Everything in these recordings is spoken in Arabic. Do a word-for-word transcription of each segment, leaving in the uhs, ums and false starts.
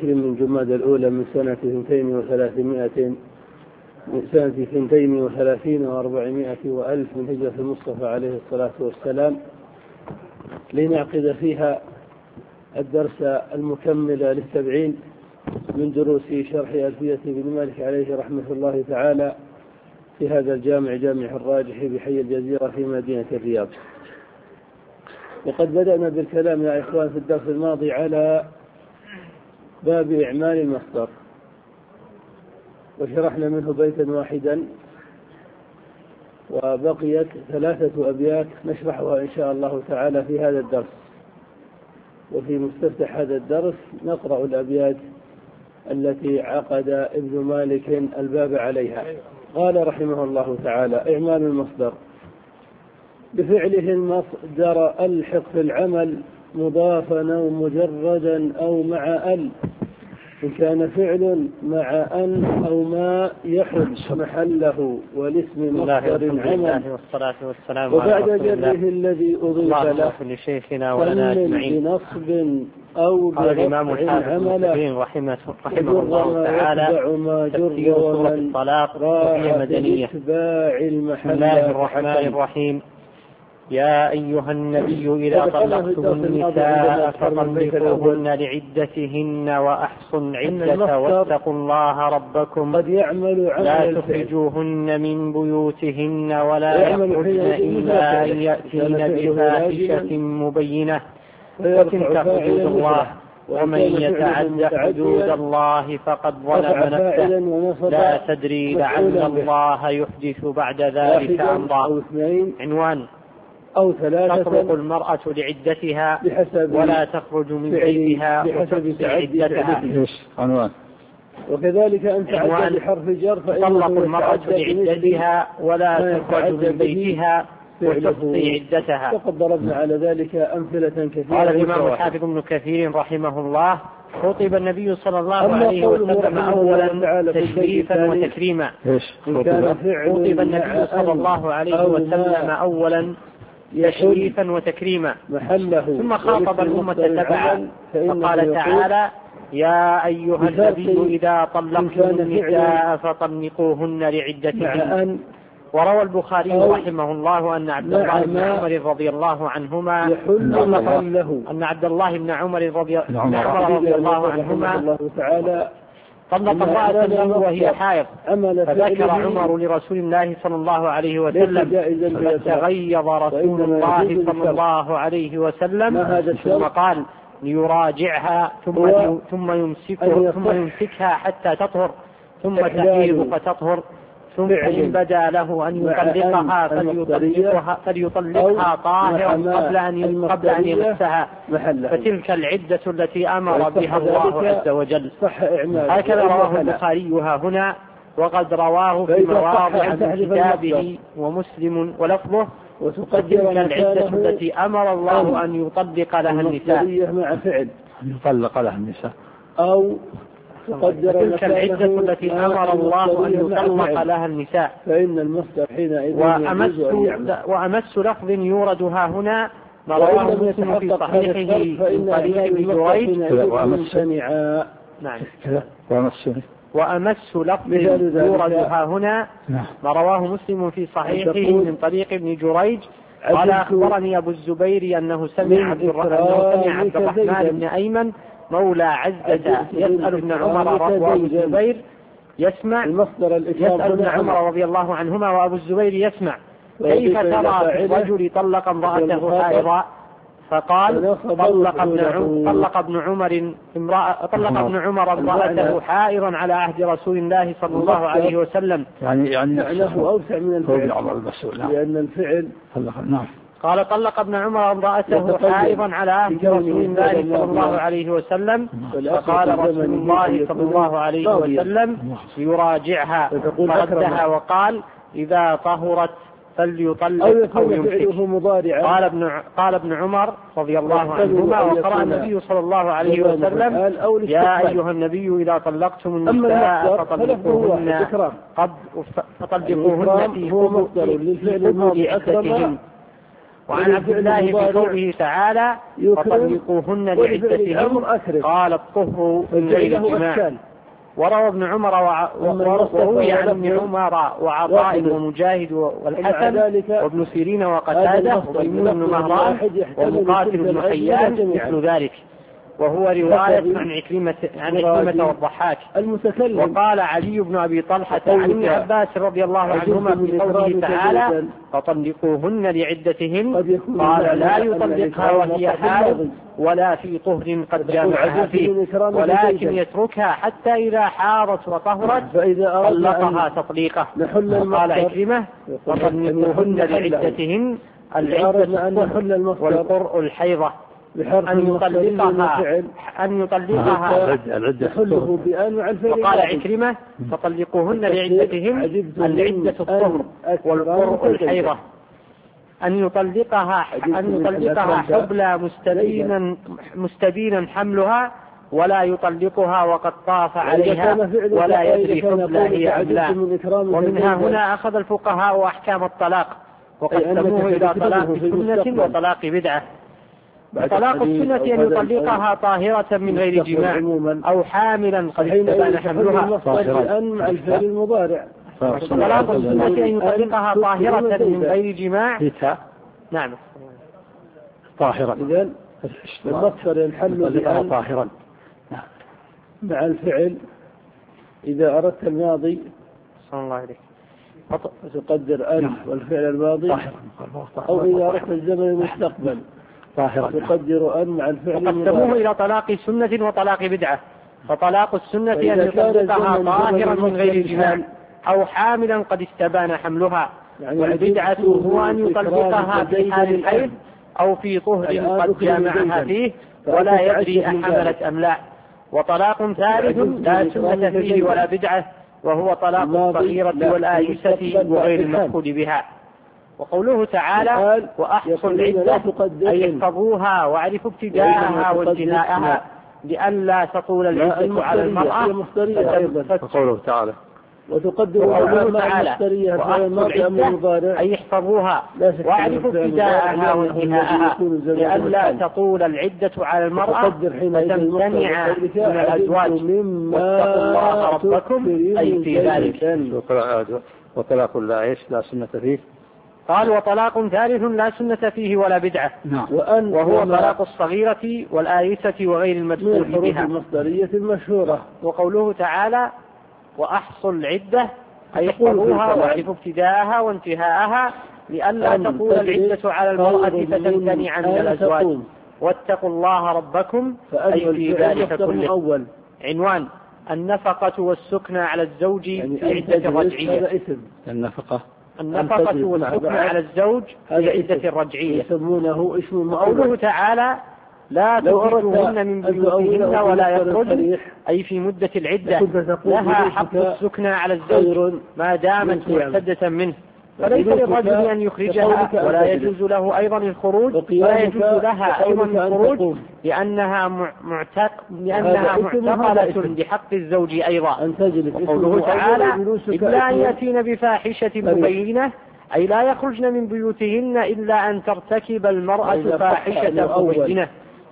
وعشرين من جماد الأولى من سنة اثنتين وثلاثمائة من سنة اثنتين وثلاثين وأربعمائة وألف من هجرة المصطفى عليه الصلاة والسلام، لنعقد فيها الدرس المكمل للسبعين من دروس شرح ألفية بن مالك عليه رحمة الله تعالى في هذا الجامع جامع الراجح بحي الجزيرة في مدينة الرياض. وقد بدأنا بالكلام يا إخوان في الدرس الماضي على باب إعمال المصدر، وشرحنا منه بيتا واحدا، وبقيت ثلاثة أبيات نشرحها إن شاء الله تعالى في هذا الدرس. وفي مستفتح هذا الدرس نقرأ الأبيات التي عقد ابن مالك الباب عليها. قال رحمه الله تعالى: إعمال المصدر: بفعله المصدر ألحق في العمل مضافا أو مجردا أو مع ال، إن كان فعل مع أن أو ما يحل محله والاسم مصدر عمل. والصلاة والسلام وبعد جره الذي أضيف له لشيخنا ولنا أجمعين بنصب أو برفع عمله رحمه الله تعالى تفسير سورة الطلاق وهي مدنية. بسم الله الرحمن الرحيم: يا أيها النبي إذا طلقتم النساء فطلقوهن لعدتهن وأحصوا العدة واتقوا الله ربكم لا تخرجوهن من بيوتهن ولا يخرجن إلا أن يأتين بفاحشة مبينة، وتلك حدود الله ومن يتعد حدود الله فقد ظلم نفسه لا تدري لعل الله يحدث بعد ذلك أمرا. عنوان: أو ثلاثة: تطلق المرأة لعدتها ولا تخرج من بيتها وتحصي عدتها. عنوان: وكذلك أن تعد بحرف جر، تطلق المرأة لعدتها ولا تخرج من بيتها وتحصي عدتها. وقد ضربنا على ذلك أمثلة كثيرة. قال الإمام الحافظ ابن كثير رحمه الله: خطب النبي صلى الله عليه وسلم أولا تشريفا وتكريما. خطب النبي صلى الله عليه وسلم أولا تشريفا وتكريما، ثم خاطب الأمة تبعا فقال تعالى: يا أيها النبي إذا طلقتم النساء فطلقوهن لعدتهن. وروى البخاري رحمه الله أن عبد الله بن عمر رضي الله عنهما أن عبد الله بن عمر رضي الله عنهما طلق امرأة له وهي حائض، فذكر عمر لرسول الله صلى الله عليه وسلم، فتغيظ رسول الله صلى الله عليه وسلم ثم قال ليراجعها ثم ثم يمسكه ثم يمسكها حتى تطهر ثم تحيض فتطهر، ثم إن بدا له أن يطلقها فليطلقها, فليطلقها طاهرا قبل أن قبل أن يمسها، فتلك العدة التي أمر بها الله عز وجل. هكذا رواه البخاري ها هنا، وقد رواه في مواضع من كتابه ومسلم ولفظه: وتلك العدة التي أمر الله أن يطلق لها النساء. مع فعل يطلق لها النساء أو تلك العدة التي أمر الله أن يطلق لها النساء. فإن المصدر حينئذ وأمس, وأمس لفظ يورد ها هنا ما رواه مسلم في صحيحه من طريق ابن جريج. نعم. وأمس لفظ يورد ها هنا ما رواه مسلم في صحيحه من طريق ابن جريج قال: أخبرني أبو الزبير أنه سمع عبد الرحمن بن أيمن مولى عزة يسأل ابن عمر وأبو الزبير يسمع يسأل ابن عمر رضي الله عنهما وأبو الزبير يسمع: كيف ترى في الرجل طلق امرأته حائضا؟ فقال: طلق ابن عمر طلق ابن عمر امرأة طلق ابن عمر امرأته حائضا على عهد رسول الله صلى الله عليه وسلم. يعني يعني له أوسع من الفعل، لأن الفعل نعم. قال: طلق ابن عمر امرأته حائضا على عهد رسول الله صلى الله عليه وسلم، فقال رسول الله صلى الله عليه وسلم: يراجعها، فردها وقال: إذا طهرت فليطلق أو يمسك. قال ابن قال ابن عمر رضي الله عنهما: وقرأ النبي صلى الله عليه وسلم: يا أيها النبي إذا طلقتم النساء فطلقوهن فطلقوهن في قبول عدتهن. وعن عبد الله في قوله تعالى فطلقوهن لعدتهن قال الطهر من غير جماع. وروى ابن عمر وروي عن ابن عمر وعطاء ومجاهد والحسن وابن سيرين وقتادة وميمون بن مهران ومقاتل بن حيان مثل ذلك، وهو رواية عن عكرمة عن عكرمة والضحاك. وقال علي بن أبي طلحة عن ابن عباس رضي الله عنهما في قوله تعالى فطلقوهن لعدتهن قال لا يطلقها وهي حائض ولا في طهر قد جامعها فيه، ولكن يتركها حتى إذا حارت وطهرت طلقها تطليقه. قال عكرمة فطلقوهن لعدتهن العدة والقرء الحيضة أن يطلقها أن يطلقها يحله بأن. وقال عكرمة فطلقوهن لعدتهن العدة الطهر والقرء الحيضة أن يطلقها أن يطلقها حبلى مستبينا مستبينا حملها ولا يطلقها وقد طاف عليها ولا يدري حبلى هي أم لا. ومنها هنا أخذ الفقهاء أحكام الطلاق وقسموه إلى طلاق سنة وطلاق بدعة. طلاق السنة أن يطلقها طاهرة من غير جماع أو حاملا قد استبان حملها. طلاق السنة أن يطلقها طاهرة من غير جماع. نعم طاهرة. إذن المصدر ينحل طاهرا مع الفعل. إذا أردت الماضي صلى الله عليه فتقدر أن والفعل الماضي، أو إذا أردت الزمن المستقبل تقدر أن مع الفعل. وقسموه إلى طلاق سنة وطلاق بدعة. فطلاق السنة أن يطلقها طاهرا من غير جماع أو حاملا قد استبان حملها، والبدعة هو أن يطلقها في حال الحيض أو في طهر قد جامعها فيه ولا يدري أحملت أم لا. وطلاق ثالث لا سنة فيه ولا بدعة وهو طلاق الصغيرة والآيسة وغير المفقود بها. وقوله تعالى وأحصوا العدة أي احفظوها واعرفوا ابتداءها وانتهاءها لئلا تطول العدة على المرأة. وقوله تعالى وتقدر قوله تعالى وأحصوا العدة أي احفظوها واعرفوا ابتداءها وانتهاءها لئلا تطول العدة على المرأة فتمتنع من الأزواج. واتقوا الله ربكم أي في ذلك. وطلاق لا ايش لا سنة فيه. قال وطلاق ثالث لا سنة فيه ولا بدعة وهو طلاق الصغيرة والآيسة وغير المدخول بها. المصدرية المشهورة. وقوله تعالى وأحصوا العدة أي احفظوها واعرفوا ابتداءها وانتهاءها لئلا تطول العدة على المرأة فتمتنع من الأزواج. واتقوا الله ربكم أي في ذلك كله. عنوان النفقة والسكنى على الزوج في عدة الرجعية. النفقة النفقة والسكنى على الزوج في عدة الرجعية. يسمونه اسم. قوله تعالى لا تخرجوهن من بيوتهن ولا يخرجن أي في مدة العدة لها حق السكنى على الزوج ما دامت معتدة منه، فليس للرجل أن يخرجها ولا يجوز له أيضا الخروج ولا يجوز لها أيضا الخروج لأنها معتق لأنها معتقلة بحق الزوج أيضا. وقوله تعالى إلا أن يأتين بفاحشة مبينة أي لا يخرجن من بيوتهن إلا أن ترتكب المرأة فاحشة مبينة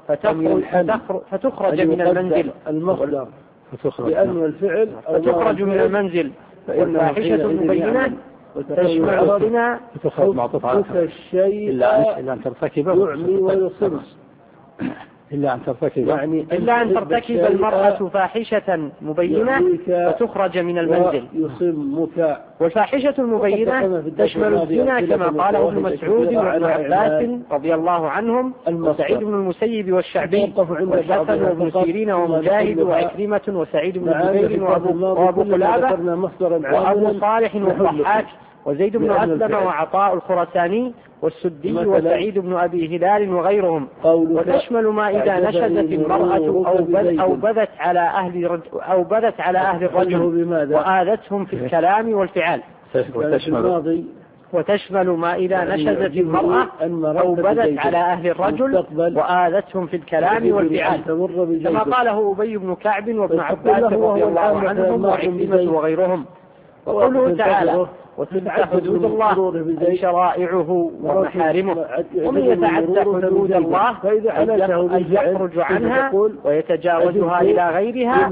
فتخرج من المنزل. المصدر لأن الفعل فتخرج من المنزل. والفاحشة المبينة تشمل الزنا الشيء إلا أن ترتكب يعمي ويصم إلا أن ترتكب يعني إلا أن ترتكب المرأة فاحشة مبينة فتخرج من المنزل. يصمك. والفاحشة المبينة تشمل الزنا كما قال ابن مسعود وابن عباس رضي الله عنهم وسعيد بن المسيب والشعبي والحسن وابن سيرين ومجاهد وعكرمة وسعيد بن جبير وأبو قلابة وأبو صالح والضحاك وزيد بن أسلم وعطاء الخرساني والسدي وسعيد بن أبي هلال وغيرهم. وتشمل ما إذا نشزت المرأة أو بذت على أهل أو بذت على أهل الرجل وآذتهم في الكلام والفعل. وتشمل وتشمل ما إذا نشزت المرأة أو بدت على أهل الرجل وآذتهم في الكلام والفعل كما قاله أبي بن كعب وابن عباس رضي الله عنهم وعكرمة وغيرهم. وقوله تعالى وتلك حدود الله أي شرائعه ومحارمه ومن يتعدى حدود الله أن يخرج عنها ويتجاوزها إلى غيرها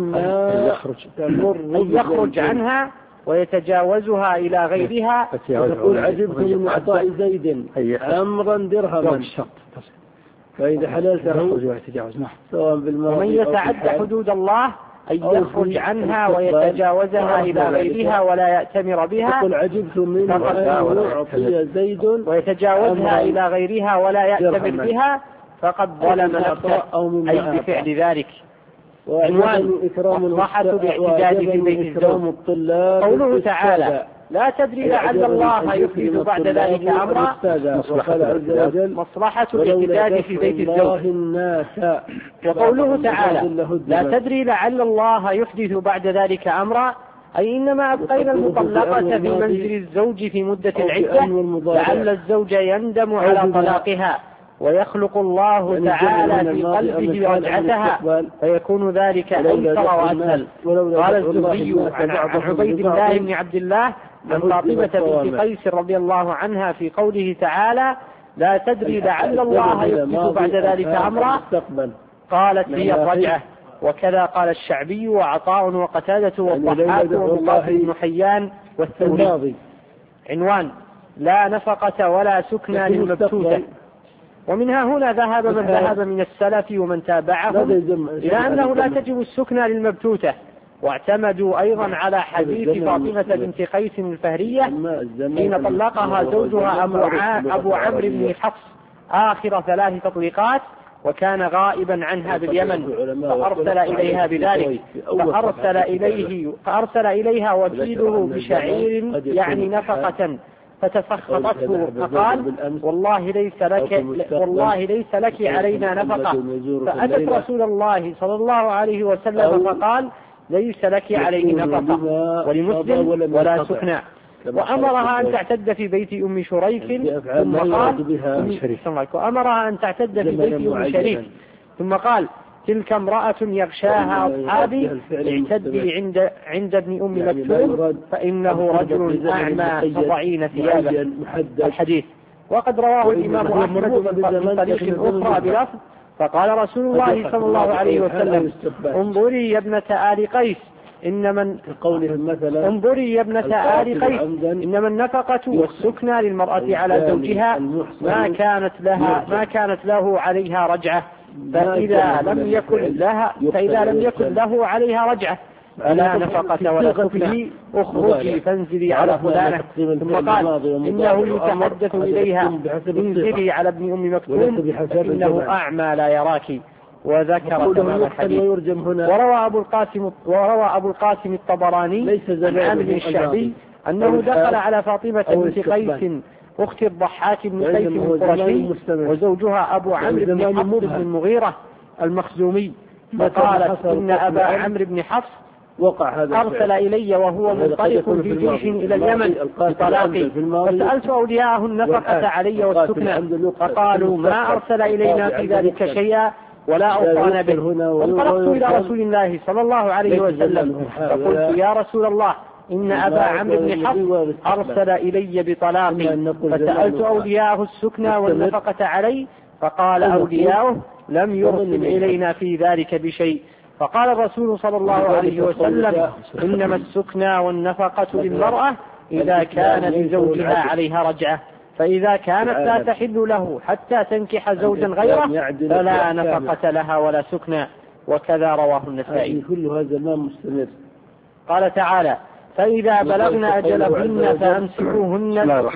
أن يخرج عنها ويتجاوزها إلى غيرها. يقول عجبت من إعطاء زيد أمرا درهما فإذا حللته سواء بالماضي. ومن يتعدى حدود الله أن يخرج عنها ويتجاوزها إلى غيرها ولا يأتمر بها. يقول عجبت من أعطي زيد ويتجاوزها إلى غيرها ولا يأتمر بها فقد ظلم نفسه أي بفعل ذلك. عنوان مصلحة الاعتداد في بيت الزوج. قوله تعالى لا تدري لعل الله يحدث بعد ذلك أمرا. مصلحة الاعتداد في بيت الزوج. وقوله تعالى لا تدري لعل الله يحدث بعد ذلك أمرا أي إنما أبقينا المطلقة في منزل الزوج في مدة العدة لعل الزوج يندم على طلاقها ويخلق الله تعالى في قلبه رجعتها فيكون ذلك أيسر وأسهل. قال الزهري عن عبيد الله بن عبد الله عن فاطمة بنت قيس رضي الله عنها في قوله تعالى لا تدري لعل الله يحدث بعد ذلك أمرا قالت هي الرجعة. وكذا قال الشعبي وعطاء وقتادة والضحاك ومقاتل بن حيان والثوري. عنوان لا نفقة ولا سكنى للمبتوتة. ومنها هنا ذهب من ذهب من السلف ومن تابعهم إلى أنه لا تجب السكنى للمبتوتة واعتمدوا أيضا على حديث فاطمة بنت قيس الفهرية حين طلقها زوجها أبو عمرو بن حفص آخر ثلاث تطليقات وكان غائبا عنها باليمن فأرسل إليها بذلك فأرسل إليه فأرسل إليها وكيله بشعير يعني نفقة فتسخطته فقال والله ليس لك والله ليس لك علينا نفقة. فأتت رسول الله صلى الله عليه وسلم فقال ليس لك عليه نفقة. ولمسلم ولا سكنى. وأمرها أن تعتد في بيت أم شريك ثم قال وأمرها أن تعتد في بيت أم شريك ثم قال تلك امرأة يغشاها أصحابي اعتدي عند عند ابن أم مكتوم فإنه رجل أعمى فضعين ثيابه. الحديث. وقد رواه الإمام أحمد من طريق أخرى بلفظ فقال رسول الله صلى الله عليه وسلم انظري يا ابنة آل قيس إن من انظري يا ابنة آل قيس إنما النفقة والسكنى للمرأة على زوجها ما كانت لها ما كانت له عليها رجعة فإذا لم يكن لها فإذا لم يكن له عليها رجعة فلا نفقة ولا سكنى اخرجي فانزلي على فلانة. ثم قال إنه يتحدث إليها انزلي على ابن أم مكتوم فإنه أعمى لا يراك. وذكر تمام الحديث. وروى أبو القاسم وروى أبو القاسم الطبراني عن عامر الشعبي أنه دخل على فاطمة بنت قيس أخت الضحاك بن قيس القرشي وزوجها أبو عمرو بن حفص بن المغيرة المخزومي فقالت إن أبا عمرو بن حفص أرسل إلي وهو منطلق في جيش إلى اليمن بطلاقي فسألت أولياءه النفقة علي والسكنى فقالوا ما أرسل إلينا في ذلك شيئا ولا أوصانا به. وانطلقت إلى رسول الله صلى الله عليه وسلم فقلت يا رسول الله إن أبا عمرو بن حفص أرسل إلي بطلاقي فسألت أولياءه السكنى والنفقة علي فقال أولياؤه لم يرسل إلينا في ذلك بشيء. فقال الرسول صلى الله عليه وسلم إنما السكنى والنفقة للمرأة إذا كان لزوجها عليها رجعة فإذا كانت لا تحل له حتى تنكح زوجا غيره فلا نفقة لها ولا سكنى. وكذا رواه النسائي. كل هذا ما مستمر. قال تعالى فإذا بلغن أجلهن فأمسكوهن.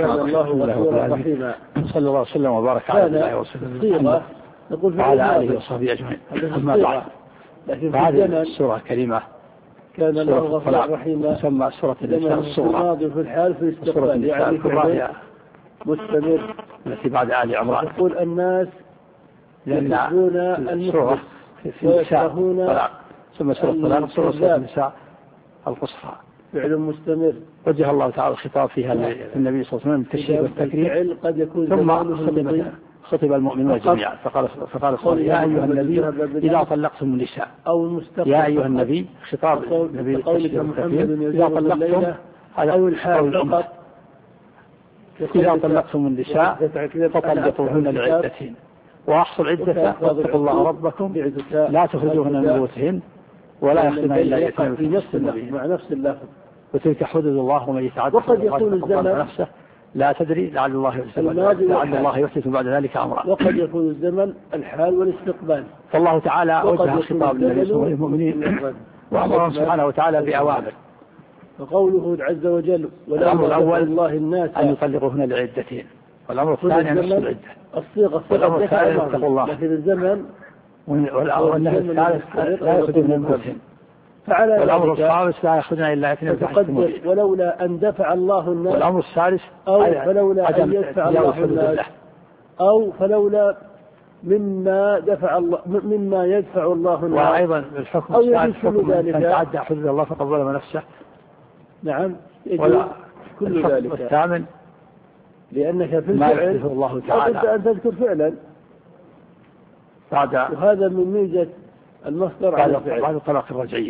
صلى الله وسلم وبارك على الله وسلم وعلى آله وصحبه أجمعين. أما بعد فهذه السورة الكريمة كان الله غفورا رحيما تسمى سورة النساء الصغرى في الحال في الاستقبال يعني الكبرى مستمر التي بعد آل عمران. يقول الناس لأن السورة في النساء طلاق ثم سورة الطلاق سورة النساء القصرى فعل مستمر. وجه الله تعالى الخطاب فيها للنبي صلى الله عليه وسلم التشريع والتكريم ثم خطب خطب المؤمنون جميعا فقال فقال صلى يا أيها النبي إذا طلقتم النساء أو المستقبل يا أيها النبي خطاب النبي التشريع والتكريم إذا طلقتم أو الحال فقط. إذا طلقتم النساء فطلقوهن لعدتهن وأحصوا العدة واتقوا الله ربكم لا تخرجوهن من بيوتهن ولا يخرجن إلا يأتين في نفس اللفظ مع نفس اللفظ. وتلك حدود الله ومن يتعدى وقد يكون الزمن نفسه لا تدري لعل الله لعل الله يحدث بعد ذلك أمرا. وقد يكون الزمن الحال والاستقبال. فالله تعالى وجه خطاب للنبي والمؤمنين وأمرهم سبحانه وتعالى بأوامر. وقوله عز وجل والأمر الأول الله الناس أن يطلقوهن لعدتهن والأمر الثاني أن يحصوا العدة. الصيغة والأمر الثالث اتقوا الله. لكن الزمن والنهي الثالث لا يخرجون من بيوتهم. والأمر الخامس لا يخرجون إلا يأتين ولولا أن دفع الله الناس. والأمر السادس أو فلولا أن يدفع الله الناس أو فلولا مما دفع الله مما يدفع الله الناس. وأيضا الحكم السادس حكم من تعدى حدود الله فقد ظلم نفسه. نعم ولا كل ذلك. الثامن لأنك في الفعل الله تعالى أن تذكر فعلا بعد وهذا من ميزة المصدر على الفعل بعد الطلاق الرجعية.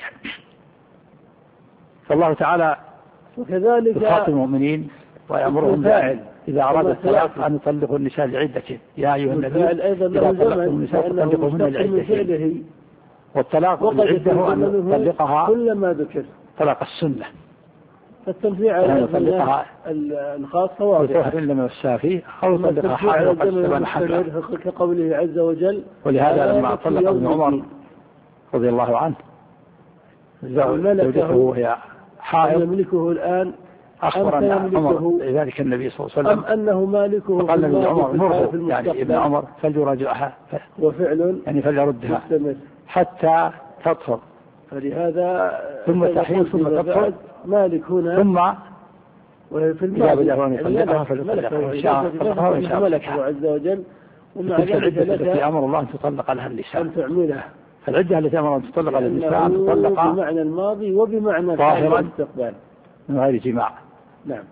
فالله تعالى وكذلك يخاطب المؤمنين ويأمرهم إذا أراد الطلاق أن يطلقوا النساء لعدتهن يا أيها النبي أيضا له زمن فطلقوهن لعدتهن. والطلاق العدة أن يطلقها كلما ذكر طلاق السنة. فالتنفيع على يطلقها الخاصة واضحة بطهر لم يمسها فيه أو يطلقها حائض وقد استبان حملها كقوله عز وجل. ولهذا لما طلق ابن عمر رضي الله عنه زوجته وهي حائض يملكه الآن أخبر أن عمر ذلك النبي صلى الله عليه وسلم أم أنه مالكه فقال ابن عمر مره يعني ابن عمر فليراجعها وفعل يعني فليردها حتى تطهر. فلهذا ثم تحيض ثم تطهر مالك هنا ثم وفي إذا بدأ أن يطلقها فليطلقها إن شاء طلقها وإن شاء ملكه عز وجل. ومع ذلك العدة التي أمر الله أن تطلق لها النساء أن تعملها. العدة التي أمر أن تطلق للنساء أن تطلق بمعنى الماضي وبمعنى ظاهرا الاستقبال من غير جماع. نعم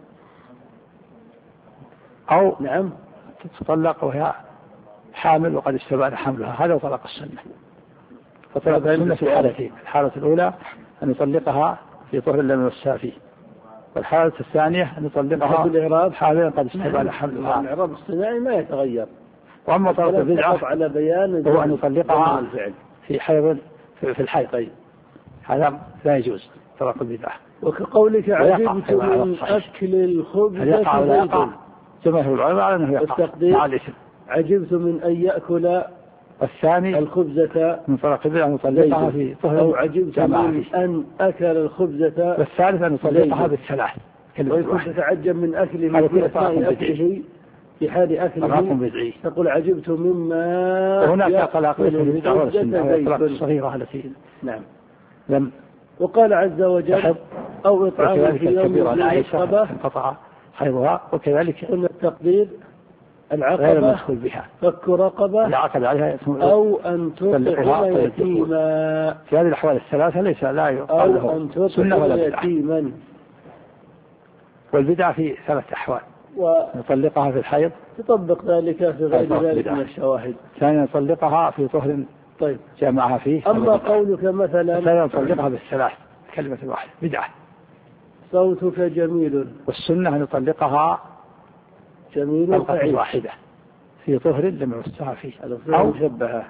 أو نعم تطلق وهي حامل وقد استبان حملها. هذا طلاق السنة. فطلاق السنة في حالتين. الحالة الأولى أن يطلقها في طهر لم يمسها فيه. والحالة الثانية أن يطلقها بالإعراب حاملا قد استبان حملها. الإعراب الصناعي ما يتغير. وأما طلاق البدعة على بيان هو أن يطلقها في حيض في الحيض. هذا لا يجوز طلاق البدعة. وكقولك عجبت من أكل الخبز زيدا جماهير العلماء على أنه يقع مع الاسم. عجبت من أن يأكل الثاني الخبزة من طلاق البدعة أن يطلقها في طهر أو عجبت من أن أكل الخبزة. والثالث أن يطلقها بالثلاث. ويكون تتعجب من أكله في أثناء أكله في حال أكله تقول عجبت مما هناك طلاق البدعة والسنة الصغيرة التي نعم لم وقال عز وجل أو إطعام في يوم العقبة انقطع حيضها. وكذلك قلنا التقدير العقبة غير المدخول بها فك رقبة العقد عليها أو أن تطعم يتيما. في هذه الأحوال الثلاثة ليس لا يقال أو أن تطعم يتيما. والبدعة في ثلاث أحوال. نطلقها في الحيض تطبق ذلك في غير ذلك من الشواهد. ثانيا نطلقها في طهر طيب جمعها فيه. أما قولك مثلا ثانيا نطلقها بالثلاث كلمة واحدة بدعة. صوتك جميل. والسنة أن نطلقها جميل واحدة في طهر لم يمسها فيه أو مشبهة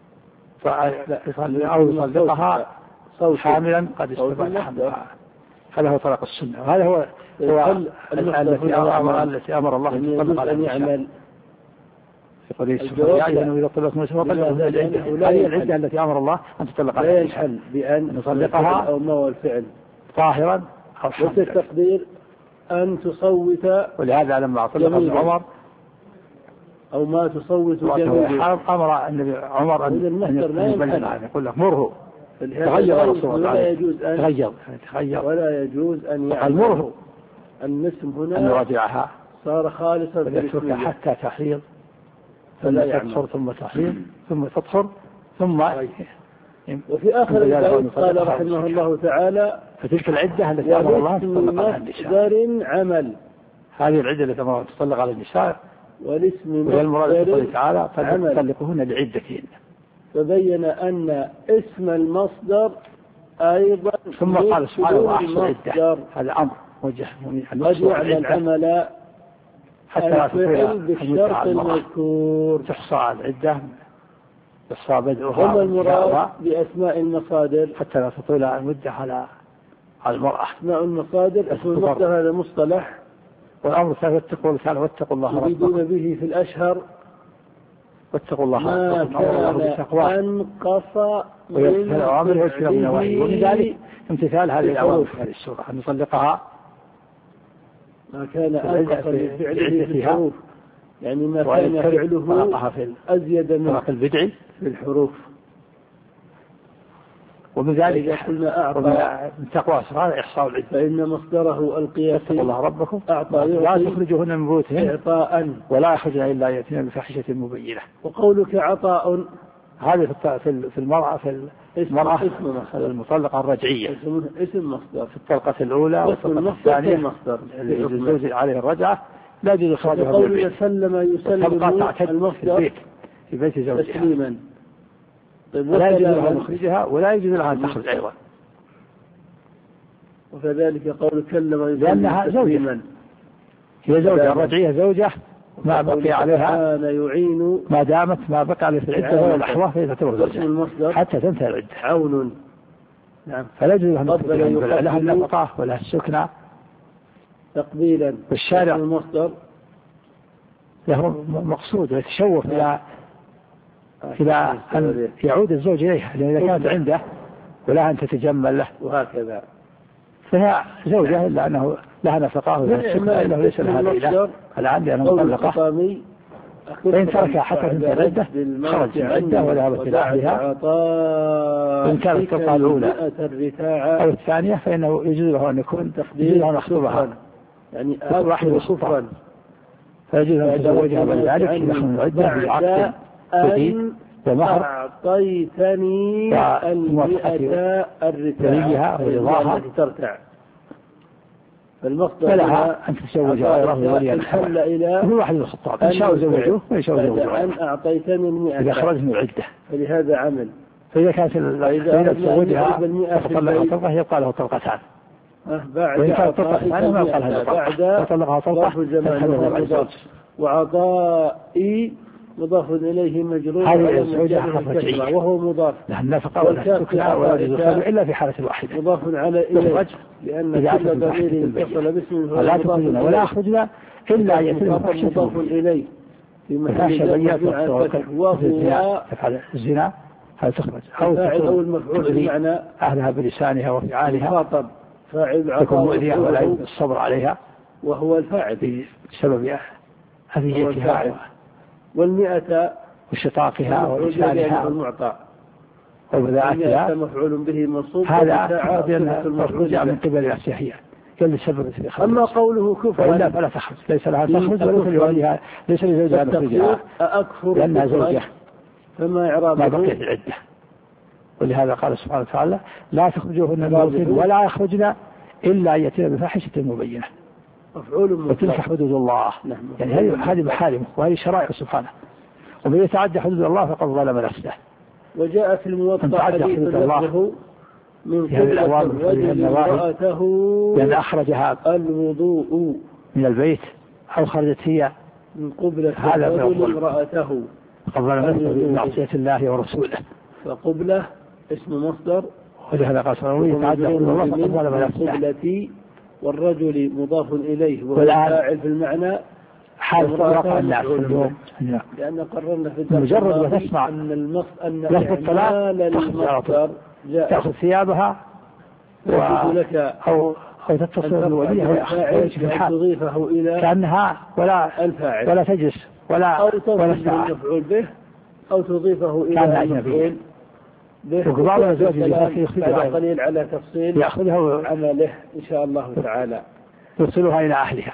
أو يطلقها حاملا قد استبان حملها. هذا هو طلاق السنة. وهذا هو التي أمر التي أمر الله أن تطلق على النساء. يقول يا أيها النبي إذا طلقتم النساء فطلقوهن لعدتهن. هذه العدة التي أمر الله أن تطلق على النساء. لا يحل بأن نطلقها أو ما هو الفعل طاهرا أو حاملا. التقدير أن تصوت. ولهذا لما طلق ابن عمر أو ما تصوت جميل أمر النبي عمر أن يقول لك مره تغير رسول الله ولا يجوز أن تغير تغير ولا يجوز أن يعمل مره النسم هنا أن يراجعها صار خالصا فليتركها حتى تحيض ثم تطهر ثم تحيض ثم تطهر ثم وفي آخر الآية قال رحمه الله تعالى فتلك العدة التي أمر الله أن تطلق على النساء. عمل هذه العدة التي أمر الله أن تطلق على النساء والاسم وهي المراد قوله تعالى فليطلقوهن لعدتهن. فبين أن اسم المصدر أيضا ثم قال سبحانه وأحصوا العدة. هذا أمر وجه قد يعمل عمل حتى لا تطيل بالشرط المذكور تحصى العدة يحصى بدءها وما المراد بأسماء المصادر حتى لا تطيل المدة على على المرأة. أسماء المصادر اسم المصدر هذا مصطلح، والأمر الثاني واتقوا تعالى واتقوا الله ربكم يريدون به في الأشهر واتقوا الله ما كان أنقص من الأوامر واجتناب النواهي، ومن ذلك امتثال هذه الأوامر في هذه السورة أن نطلقها ما كان أنقص من فعله في الحروف، يعني ما كان فعله أزيد من البدع في الحروف. ومن ذلك قلنا أعطى من تقوى أسرار إحصاء العدة، فإن مصدره القياسي اتقوا الله ربكم أعطى لا تخرجوهن من بيوتهن إعطاء ولا يخرجن إلا يأتين بفاحشة مبينة. وقولك عطاء هذه في المرأة في المرأة المطلقة الرجعية اسم مصدر في الطلقة الأولى والطلقة الثانية مصدر الزوج عليه الرجعة لا يجوز إخراجها من البيت. سلم يسلم المصدر في بيت زوجها تسليما. طيب لا يجوز لها مخرجها ولا يجوز لها أن تخرج أيضا. وكذلك قول كلم يسلم لأنها زوجة، هي زوجة الرجعية زوجة ما بقي عليها يعين ما دامت ما بقي عليها في العدة ولا الأحوال فهي تعتبر زوجة حتى تنتهي العدة. عون. نعم. فلا يجوز لها مخرجها لها النفقة ولا السكنى تقبيلا. والشارع المصدر له مقصود ويتشوف إلى إلى أن يعود الزوج إليها، لأن إذا كانت عنده ولا أن تتجمل له وهكذا فهي زوجة إلا أنه لها نفقة ولها السكنى إنه ليس لها ليلة الآن لأنها مطلقة، فإن تركها حتى تنتهي العدة خرج من العدة وذهبت إلى أهلها. وإن كانت الطلقة الأولى أو الثانية فإنه يجوز له أن يكون يجوز له أن يخطبها يعني واحد وصفا، فيجوز أن يتزوجها بعد ذلك يدخل من العدة بعقد جديد ومهر أعطيتني المئة الرتاعة ورضاها ترتع. فالمصدر فلها أن تتزوج غيره ولي الحل إلى كل واحد الخطاب إن شاء زوجوه وإن شاء زوجوه أن أعطيتني المئة إذا خرج من العدة، فلهذا عمل. فإذا كانت إذا تزوجها فطلقها طلقة يبقى له طلقتان، وإن كانت طلقة ثانية ما يبقى لها طلقة وطلقها طلقة. وعطائي مضاف إليه مجرور هذه الزوجة رجعية وهو مضاف لها النفقة ولا السكنى ولا الخلع إلا في حالة واحدة مضاف على إليه لأن كل ضمير اتصل باسمه لا تخرجون ولا أخرجنا إلا يتم مضاف إليه في محل وهو تفعل الزنا هل تخرج أو أو المفعول بمعنى أهلها بلسانها وفعالها خاطب فاعل تكون مؤذية ولا يمكن الصبر عليها وهو الفاعل بسبب أذيتها والمئة وشطاقها ولسانها المعطى وبذاءتها مفعول به منصوب هذا المخرج من قبل الأسيحية كل سبب في خرج. أما قوله كفر وإلا فلا تخرج ليس لها تخرج وليس لوليها ليس لزوجها مخرجها لأنها زوجة فما إعرابه ما بقيت العدة. ولهذا قال سبحانه وتعالى لا تخرجوهن من بيوتهن ولا يخرجن إلا أن يأتين بفاحشة مبينة وتلك حدود الله. يعني هذه هذه محارمه وهذه شرائع سبحانه، ومن يتعدى حدود الله فقد ظلم نفسه. وجاء في الموطأ حديث لفظه من قبلة الرجل امرأته لأن أخرجها الوضوء من البيت أو خرجت هي من قبلة الرجل امرأته فقد ظلم نفسه بمعصية الله ورسوله. فقبلة اسم مصدر ولهذا قال صلى الله عليه وسلم يتعدى حدود الله فقد ظلم نفسه. والرجل مضاف إليه وهو فاعل في المعنى حال طلاق الناس اليوم لأن قررنا في مجرد ما تسمع أن المص أن لفظ الطلاق تأخذ ثيابها و... أو أو تتصل بالولية ويأخذ تضيفه إلى كأنها ولا الفاعل ولا تجلس ولا أو ولا ساعة المفعول به أو تضيفه إلى المفعول به. وبعض الأزواج يأخذها قليل على تفصيل يأخذها عمله إن شاء الله تعالى يوصلها إلى أهلها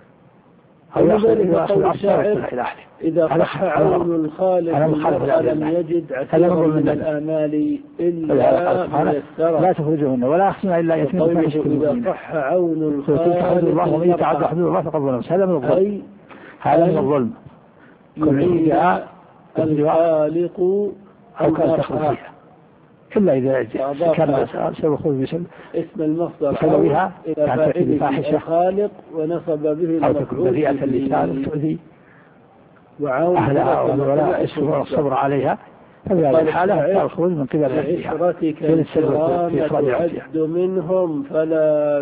أو يأخذ الشاعر إذا صح عون الخالق ولم يجد عسيرا من الآمال إلا ميسرا لا تخرجهن ولا أخشنا إلا يتم فاحشة إذا صح عون الخالق ومن يتعدى حدود الله فقد ظلم. هذا من الظلم هذا من الظلم يعيد الخالق أو كان تخرج إلا إذا كان سبب خروج بسبب اسم المصدر بسببها إلى فاعله الخالق ونصب به أو تكون بذيئة اللسان تؤذي أهلها ولا الصبر عليها، فبهذه الحالة الخروج من قبل أهلها في تعد منهم فلا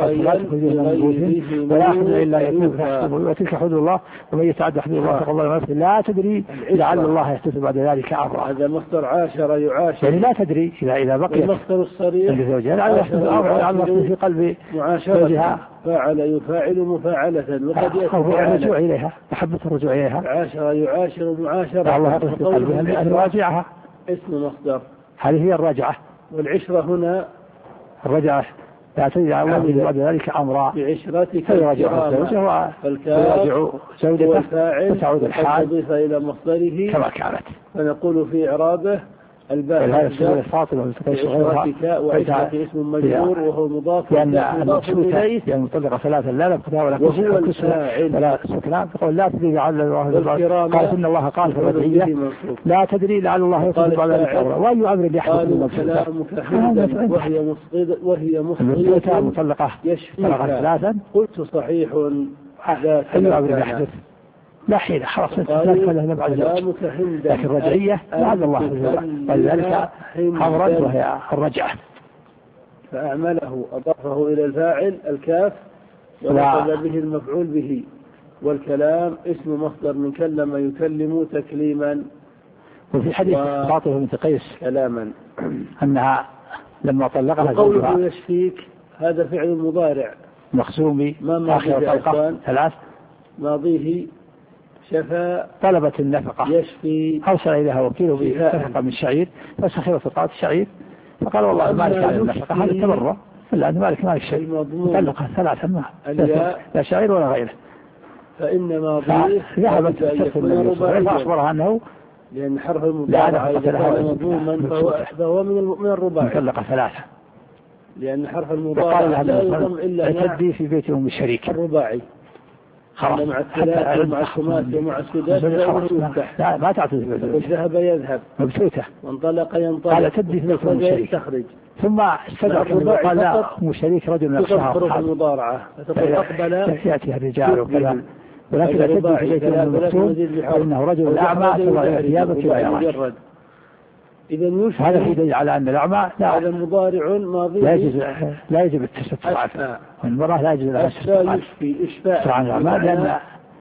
ولا أحد إلا يتوب وتلك حدود الله ومن يتعدى حدود الله فقد ظلم نفسه لا تدري لعل الله يحدث بعد ذلك أمرا. هذا مصدر عاشر يعاشر، يعني لا تدري إذا إذا بقي المصدر الصريح عند زوجها لعل يحدث أمرا في قلب زوجها، فاعل يفاعل مفاعلة وقد يأتي الرجوع إليها، محبة الرجوع إليها. عاشر يعاشر معاشرة الله يقصد قلبها لأن راجعها اسم مصدر، هذه هي الرجعة. والعشرة هنا الرجعة لا تدري على الله بعد ذلك أمرا بعشرتك فيراجع زوجها ويراجع زوجته فتعود الحال تضيف إلى مصدره كما كانت. فنقول في إعرابه الباء الفاطمة بعشرتك وعشرة اسم مجرور وهو مضاف إليه يعني مطلقة ثلاثا لا نبقى ولا كسر ولا سكنان. تقول لا تدري لعل الله قال إن الله قال في الرجعية لا تدري لعل الله يقول بعد ذلك أمرا وأي أمر يحدث كلامك وهي مصيدة وهي مصيدة مطلقة طلقة ثلاثا. قلت صحيح أي أمر يحدث لا حين خلاص فلا بعد ذلك، لكن الرجعية لعل الله ولذلك أمرا وهي الرجعة. فأعمله أضافه إلى الفاعل الكاف ونصب به المفعول به، والكلام اسم مصدر من كلم يكلم تكليما. وفي حديث فاطمة بنت قيس كلاما أنها لما طلقها قوله يشفيك هذا فعل مضارع مخزومي آخر طلقة ثلاث ماضيه شفاء طلبت النفقة يشفي أرسل إليها وكيله بنفقة من الشعير فسخرت القاعة الشعير فقال والله مالك على النفقة هذا تبرع إلا أن مالك مالك شيء طلقها ثلاثا ما لا شعير ولا غيره. فإن ماضيه ذهبت تستغفر فأخبرها أنه لأن حرف المضارع إذا كان مضموما فهو من الرباعي طلقة ثلاثة لأن حرف المضارع لا يضم إلا تدي في بيت أم الشريك الرباعي خلاص مع الثلاث ومع الخماس ومع السداس لا ما تعتذر ذهب يذهب مبسوطة وانطلق ينطلق قال تدي في بيت أم الشريك تخرج ثم استدرك وقال لا أم الشريك رجل من أصحاب المضارعة فتقول أقبل يأتيها الرجال وكذا ولكن تدي في بيت أم المكتوم فإنه رجل أعمى سواء ثيابك لا يراك. إذا يشبه هذا في دليل على أن الأعمى لا هذا مضارع ماضي لا يجوز لا يجب التستر عنه والمرأة لا يجوز لها التستر عنه إشفاء عن الأعمى لأن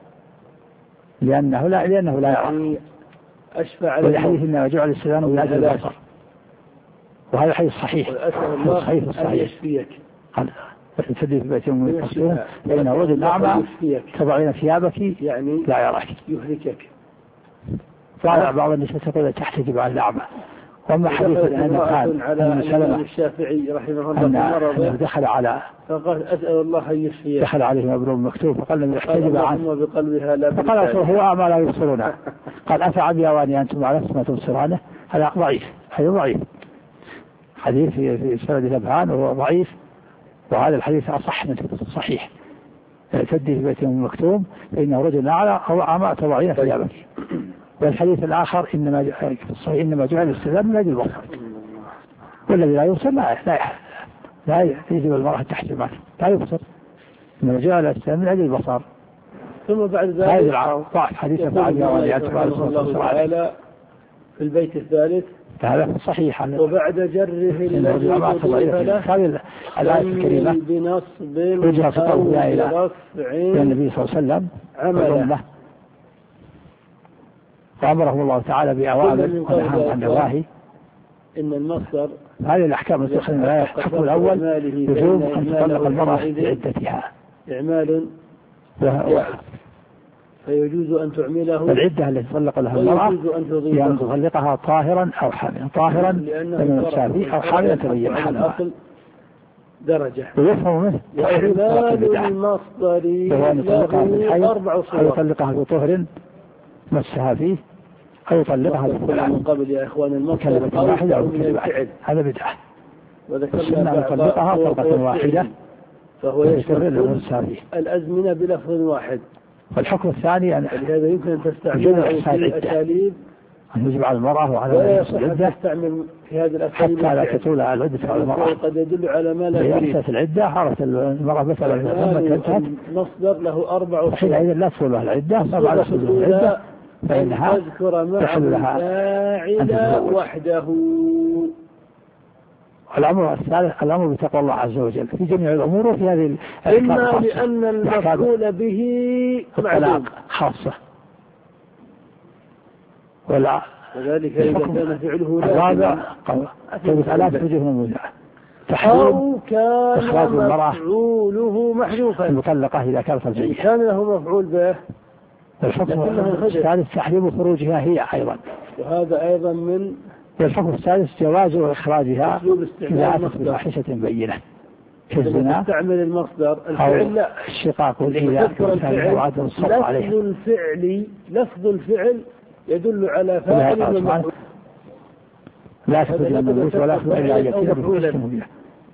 لأنه لا لأنه لا يرى أشفع والحديث إنما جعل السلام من أجل البصر وهذا حديث صحيح صحيح صحيح يشفيك قال تدي في بيت أم المكتوم فإنه رجل أعمى تضعين ثيابك يعني لا يراك يهلكك. قال بعض النساء تقول تحتجب عن الأعمى. وأما حديث أن قال أن سلمة الشافعي رحمه الله أنه دخل على فقال أسأل الله أن يشفيه دخل عليه مبروم مكتوب فقال لم يحتجب عنه بقلبها لا فقال هو أعمى لا يبصرونه قال أفعبي وأني أنتم على ما تبصرونه هذا ضعيف هذا ضعيف حديث في سند الأبهان وهو ضعيف وهذا الحديث أصح من الصحيح. تدي في بيت مكتوم فإنه رجل أعلى أو أعمى تضعين ثيابك. والحديث الآخر إنما الصحيح إنما جعل الاستئذان من أجل البصر والذي لا يبصر لا لا لا يجب المرأة تحجب عنه لا يبصر إنما جعل الاستئذان من أجل البصر. ثم بعد ذلك هذا العرض حديث بعد الله تعالى في البيت الثالث هذا صحيح وبعد جره الذي أضيف له هذه الآية الكريمة بنصب أو برفع النبي صلى الله عليه وسلم عمله فأمره الله تعالى بأوامر ونهى عن نواهي. إن المصدر هذه الأحكام التي تخرج الآية الحكم الأول يجوز أن تطلق المرأة بعدتها إعمال و... فيجوز أن تعمله العدة التي تطلق لها المرأة بأن تطلقها طاهرا أو حاملا طاهرا لمن الشافي أو حاملا تبين حملها درجة ويفهم منه وإعمال المصدر وهو أن يطلقها بالحيض أربع صور أو يطلقها بطهر مسها فيه أو يطلقها بالفعل من قبل يا إخوان المصدر كلمة واحدة أو كلمة واحدة هذا بدعة والسنة أن يطلقها طلقة واحدة فهو يشمل الأزمنة بلفظ واحد. والحكم الثاني أن هذا يمكن أن تستعمله في الأساليب أن يجب على المرأة وعلى العدة تستعمل في هذه الأساليب حتى لا تطول العدة على المرأة. قد يدل على ما لا يريد. في العدة عرفت المرأة مثلا لما تنتهت مصدر له أربع صور. حينئذ لا تطول لها العدة ما على حدود العدة فإنها تحل لها فاعل وحده. الأمر الثالث الأمر بتقوى الله عز وجل في جميع الأمور وفي هذه إما لأن المفعول به معلوم خاصة ولا وذلك إذا كان فعله الرابع ثلاث وجوه من أو كان مفعوله محذوفا المطلقة إذا كانت الزوجية كان له مفعول به الحكم الثالث تحريم خروجها هي أيضا وهذا أيضا من الحكم الثالث جواز إخراجها إذا أتت بفاحشة بينة كالزنا تستعمل المصدر الفعل لا الشقاق والإيذاء وعدم الصبر عليه. لفظ الفعل لفظ الفعل يدل على فاعل ومفعول لا تخرج من البيوت ولا تخرج إلا أن يأتي بفاحشة مبينة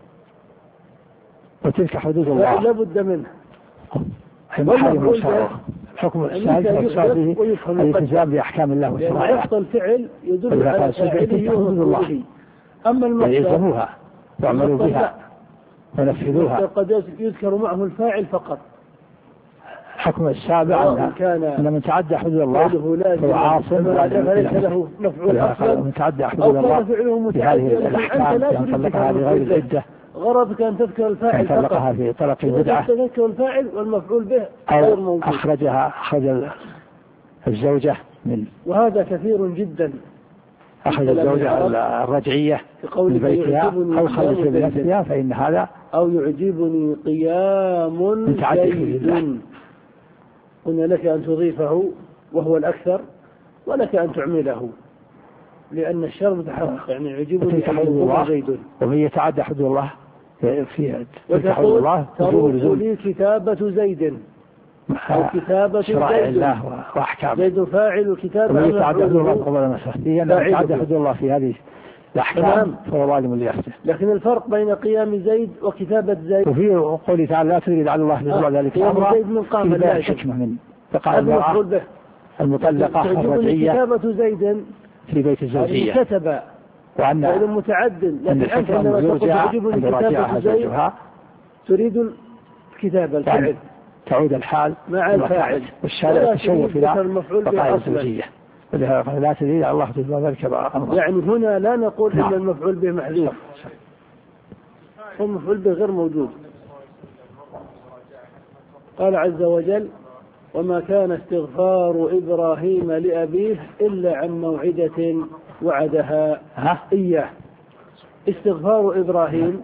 وتلك حدود الله لا بد منه. محارم وشرعه الحكم الثالث فيه الالتزام بأحكام الله وشرائعه. لفظ الفعل يدل على فاعله ومفعوله. أما المصدر يلزموها واعملوا بها ونفذوها قد يذكر معه الفاعل فقط. الحكم السابع أن من تعدى حدود الله فهو عاصم فليس له مفعول أصلا من تعدى حدود الله بهذه الأحكام بأن طلقها بغير العدة غرضك أن تذكر الفاعل فقط طلقها في طلق البدعة تذكر الفاعل والمفعول به غير موجود أو أخرجها أخرج الزوجة من وهذا كثير جدا أخرج الزوجة الرجعية من بيتها أو خرج بنفسها فإن هذا أو يعجبني قيام زيد قلنا لك أن تضيفه وهو الأكثر ولك أن تعمله لأن الشر متحقق يعني يعجبني قيام زيد. ومن يتعدى حدود الله في وتقول الله تروح لي كتابة زيد أو كتابة شرائع الله وأحكام زيد فاعل وكتابة ومن يتعدى حدود الله قبل نفسه يتعدى حدود الله في هظه الأحكام فهو ظالم لنفسه. لكن الفرق بين قيام زيد وكتابة زيد وفي قوله تعالى لا تريد على الله يزرع ذلك أمرا زيد من قام لا حكمة من فقال المرأة المطلقة الرجعية كتابة زيد في بيت الزوجية كتب وأن فعل متعدد لكن أنت عندما تقول تعجبني كتابة زيد تريد الكتابة الفعل تعود الحال مع الفاعل والشارع تشوف إلى بقايا الزوجية لا تريد الله تزرع ذلك أمرا. يعني هنا لا نقول إن المفعول به محذوف المفعول به غير موجود. قال عز وجل وما كان استغفار إبراهيم لأبيه إلا عن موعدة وعدها إياه. استغفار إبراهيم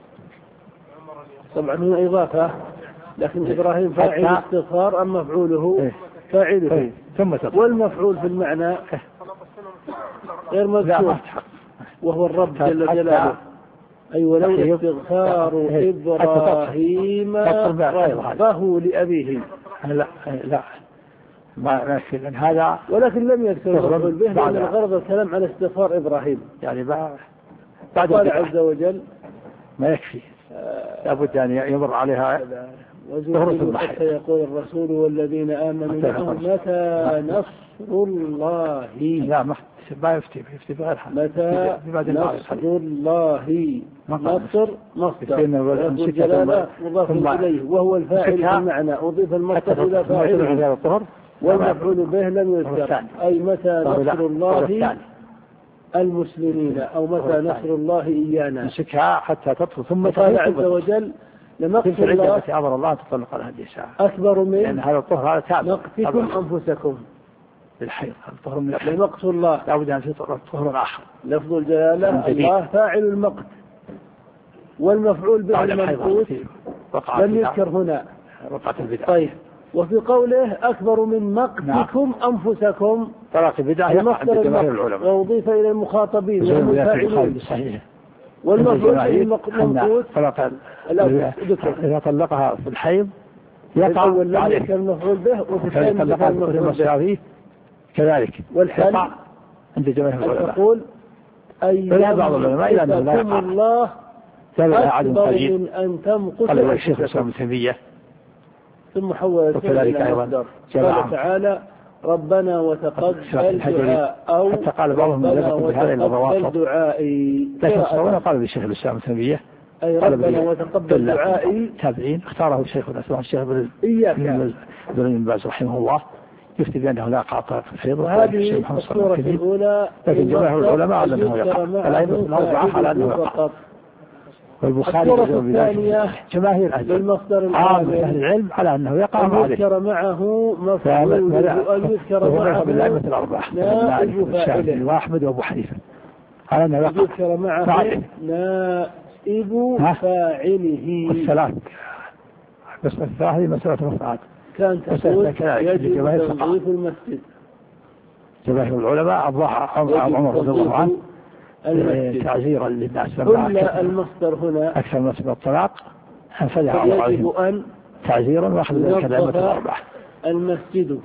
طبعا هنا إضافة لكن إبراهيم فاعل استغفار أما مفعوله فاعله والمفعول في المعنى غير مذكور وهو الرب جل جلاله أي ولو استغفار إبراهيم ربه لأبيه لا لا ما نفي هذا ولكن لم يذكر المفعول به لأن الغرض الكلام على استغفار إبراهيم يعني بعد قال عز وجل ما يكفي لابد أن يمر عليها وزوجه حتى يقول الرسول والذين آمنوا معه متى نصر الله لا ما يفتي يفتي بغير حال متى نصر الله نصر مصدر الجلالة مضاف إليه وهو الفاعل في المعنى أضيف المصدر إلى فاعله والمفعول به لم يذكر أي متى نصر الله المسلمين أو متى نصر الله إيانا نسكها حتى تطفو ثم قال عز وجل لمقت الله التي أمر الله تطلق على هذه الساعة أكبر من لأن هذا الطهر هذا تابع مقتكم أنفسكم بالحيض الطهر من الحيض لمقت الله لابد أن تطهر طهر آخر لفظ الجلالة الله فاعل المقت والمفعول به المنقوص لم يذكر هنا طيب وفي قوله أكبر من مقتكم أنفسكم طلاق البدعة يقع عند جماهير العلماء وأضيف إلى المخاطبين والمفاعلين والمفعول به المنقوص طلاق إذا طلقها في الحيض يقع عليه المفعول به وفي الحيض طلقها في كذلك والحال عند جماهير العلماء تقول أي بعض العلماء إلى أنه لا يقع الله أكبر من أن تمقت قال الشيخ الإسلام ابن تيمية ثم حول وكذلك أيضا قال تعالى ربنا وتقبل دعاء أو ربنا وتقبل دعائي. لكن الصواب قال بالشيخ الإسلام ابن تيمية أي ربنا وتقبل دعائي تابعين اختاره الشيخ الأسلام الشيخ بن باز رحمه الله يفتي بأنه لا قاطع في الحيض. وهذه الصورة الأولى لكن جماهير العلماء على أنه يقع الأئمة الأربعة على أنه يقع. والبخاري الثانية جماهير أهل أهل العلم على أنه يقع عليه. يذكر معه مفعول أن يذكر معه بالأئمة الأربعة نائب فاعله وأحمد وأبو حنيفة على أنه يقع يذكر معه نائب فاعله. والثلاث بس الثلاث هذه مسألة مفعول كان تقول يجب تنظيف المسجد. جماهير العلماء أضاع عمر رضي الله عنه تعزيرا للناس كل المصدر هنا أكثر من الطلاق فجعل الله عليهم أن تعزيرا وأخذ ذلك الأئمة الأربعة المسجد.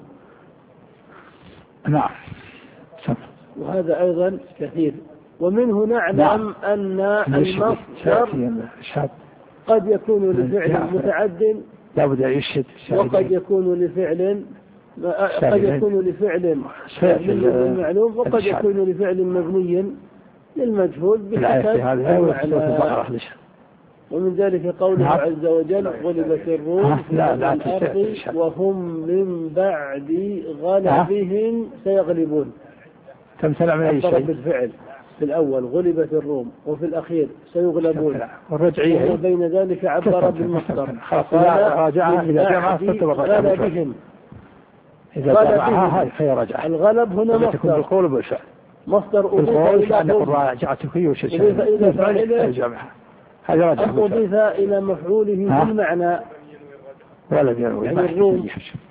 نعم. وهذا أيضا كثير. ومنه نعلم نعم. أن المصدر قد يكون لفعل متعد لا بد أن يشهد وقد يكون لفعل قد يكون لفعل معلوم وقد يكون لفعل مبني للمجهول بحسب المعنى. ومن ذلك قوله عز وجل غلبت الروم في الأرض وهم من بعد غلبهم سيغلبون. تمثل من أي شيء بالفعل في الأول غلبت الروم وفي الأخير سيغلبون والرجعية وبين ذلك عبر بالمصدر راجعها إذا جمعها غلبهم إذا جمعها هي رجعها. الغلب هنا مصدر بالقول بالفعل مصدر أضيف إلى راجعتك إلى فاعله هذا رجع أضيف إلى مفعوله بالمعنى ولا يعني الروم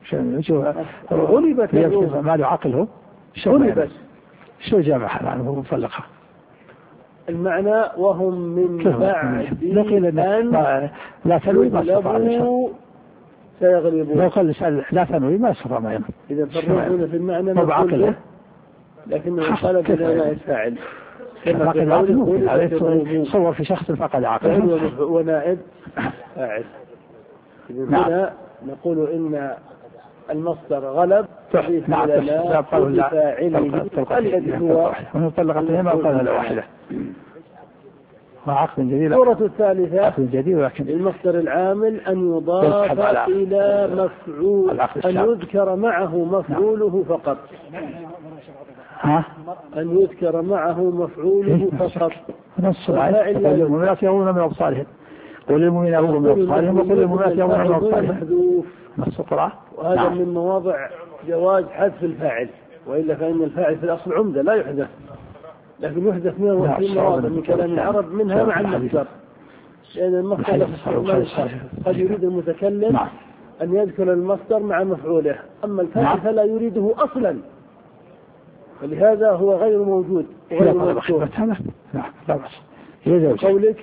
غلبت الروم ما له عقله غلبت شو جامعها عنه مفلقها المعنى وهم من بعد أن لا تنوي ما استطاع سيغلبون. لو قال لا تنوي ما استطاع ما ينوي. إذا فرقنا في المعنى مفعول لكنه قلب إلى نائب فاعل. صور في شخص فقد عقله ونائب فاعل. هنا نقول إن المصدر غلب تحديث على لا فاعله الذي هو مطلقة ما قال لا واحدة. وعقد جديد. الصورة الثالثة عقد جديد لكن المصدر العامل أن يضاف إلى مفعول أن يذكر معه مفعوله فقط. ها؟ أن يذكر معه مفعوله فقط. نص الآية يقول المؤمنات يغضضن من أبصارهن قل للمؤمنين يغضضن من أبصارهم وقل للمؤمنات يغضضن من أبصارهن. نص القرآن. وهذا نعم. من مواضع جواز حذف الفاعل وإلا فإن الفاعل في الأصل عمدة لا يحذف لكن يحذف منه في مواضع من كلام العرب منها مع المصدر لأن المصدر قد يريد المتكلم نعم. أن يذكر المصدر مع مفعوله أما الفاعل نعم. فلا يريده أصلا فلهذا هو غير موجود وغير مذكور. نعم لا بأس. قولك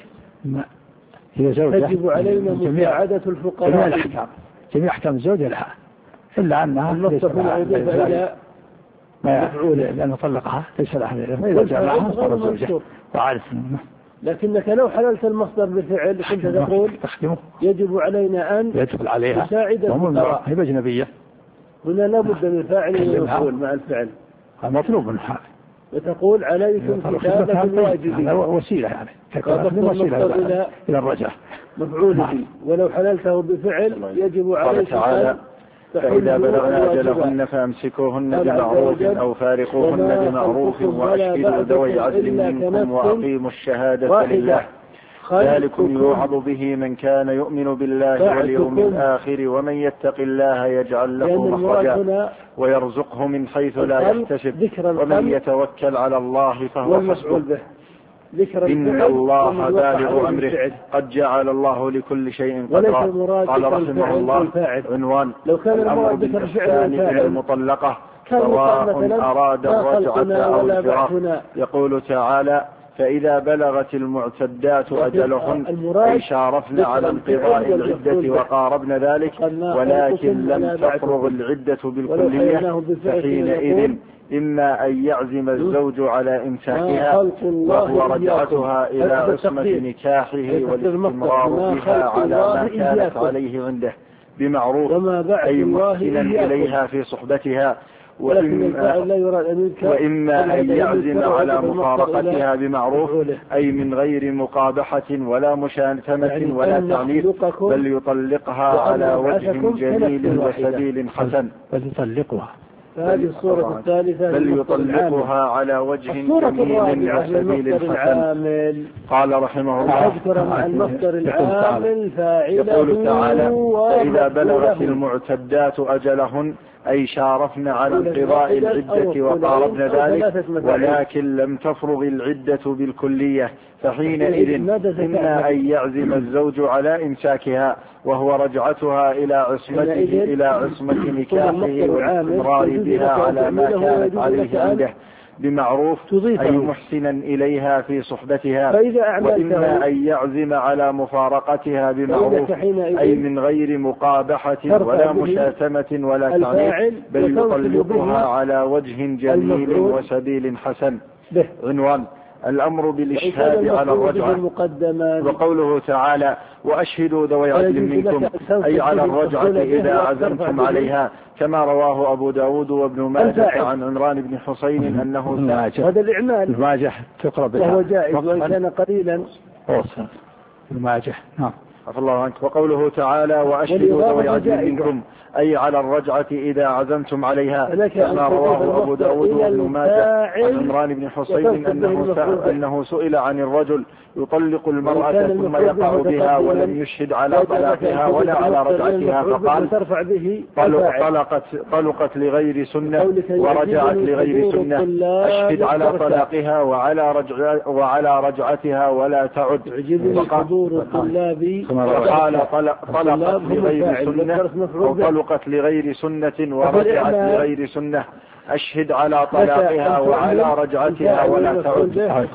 يجب علينا مساعدة الفقراء. جميع الأحكام جميع أحكام الزوجة لها إلا أنها المصدر هنا أضيف إلى مفعوله لأنه طلقها ليس لها إذا جمعها صار زوجة وعارف. لكنك لو حللت المصدر بالفعل كنت تقول يجب علينا أن يدخل عليها مساعد الفقراء. هي أجنبية هنا لابد من فاعل ومفعول مع الفعل مطلوب من هذا وتقول عليكم كتابة الواجبين وسيلة يعني وسيلة إلى, إلى الرجاء مفعول به ولو حللته بفعل يجب عليكم أن فإذا بلغن أجلهن فأمسكوهن بمعروف أو فارقوهن بمعروف وأشهدوا ذوي عدل منكم وأقيموا الشهادة لله ذلكم يوعظ به من كان يؤمن بالله واليوم الآخر ومن يتق الله يجعل له مخرجا ويرزقه من حيث لا يحتسب ومن يتوكل على الله فهو حسبه إن الله بالغ أمره قد جعل الله لكل شيء قدرا. قال رحمه الله عنوان الأمر بالإحسان إلى المطلقة سواء أراد الرجعة أو الفراق. يقول تعالى فإذا بلغت المعتدات أجلهن أي شارفن على انقضاء العدة وقاربن ذلك ولكن لم تفرغ العدة بالكلية فحينئذ إما أن يعزم الزوج على إمساكها وهو رجعتها إلى عصمة نكاحه والاستمرار بها على ما كانت عليه عنده بمعروف أي محسنا إليها في صحبتها وإما, وإما أن يعزم على مفارقتها بمعروف أي من غير مقابحة ولا مشاتمة ولا تعنيف، بل يطلقها على وجه جميل وسبيل حسن. بل يطلقها فهذه الصورة الثالثة بل يطلقها على وجه جميل وسبيل حسن. قال رحمه الله أذكر مع المصدر العامل فاعله. يقول تعالى: فإذا بلغت المعتدات أجلهن أي شارفن على انقضاء العدة وقاربن ذلك ولكن لم تفرغ العدة بالكلية، فحينئذ إما أن يعزم الزوج على إمساكها وهو رجعتها إلى عصمته إلى عصمة نكاحه والاستمرار بها على ما كانت عليه عنده بمعروف أي محسنا إليها في صحبتها، وإما أن يعزم على مفارقتها بمعروف أي من غير مقابحة ولا مشاتمة ولا تعنيف، بل يطلقها على وجه جميل وسبيل حسن. عنوان: الأمر بالإشهاد على الرجعة. وقوله تعالى: وأشهدوا ذوي عدل منكم أي على الرجعة إذا عزمتم عليها، كما رواه أبو داود وابن ماجه عن عمران بن حسين أنه هذا الإعمال الماجه تقرأ بها وهو جائز وإن كان قليلا. الماجه نعم. عفى الله عنك. وقوله تعالى: وأشهدوا ذوي عدل منكم أي على الرجعة إذا عزمتم عليها، كما رواه أبو داود وابن ماجه عن عمران بن حسين أنه, أنه سئل عن الرجل يطلق المرأة ثم يقع بها ولم يشهد على طلاقها ولا على رجعتها، فقال: طلقت, طلقت لغير سنة ورجعت لغير سنة، أشهد على طلاقها وعلى, رجع وعلى رجعتها ولا تعد. وقال: طلقت لغير سنة وطلقت لغير سنة ورجعت لغير سنة، أشهد على طلاقها وعلى رجعتها ولا تعد.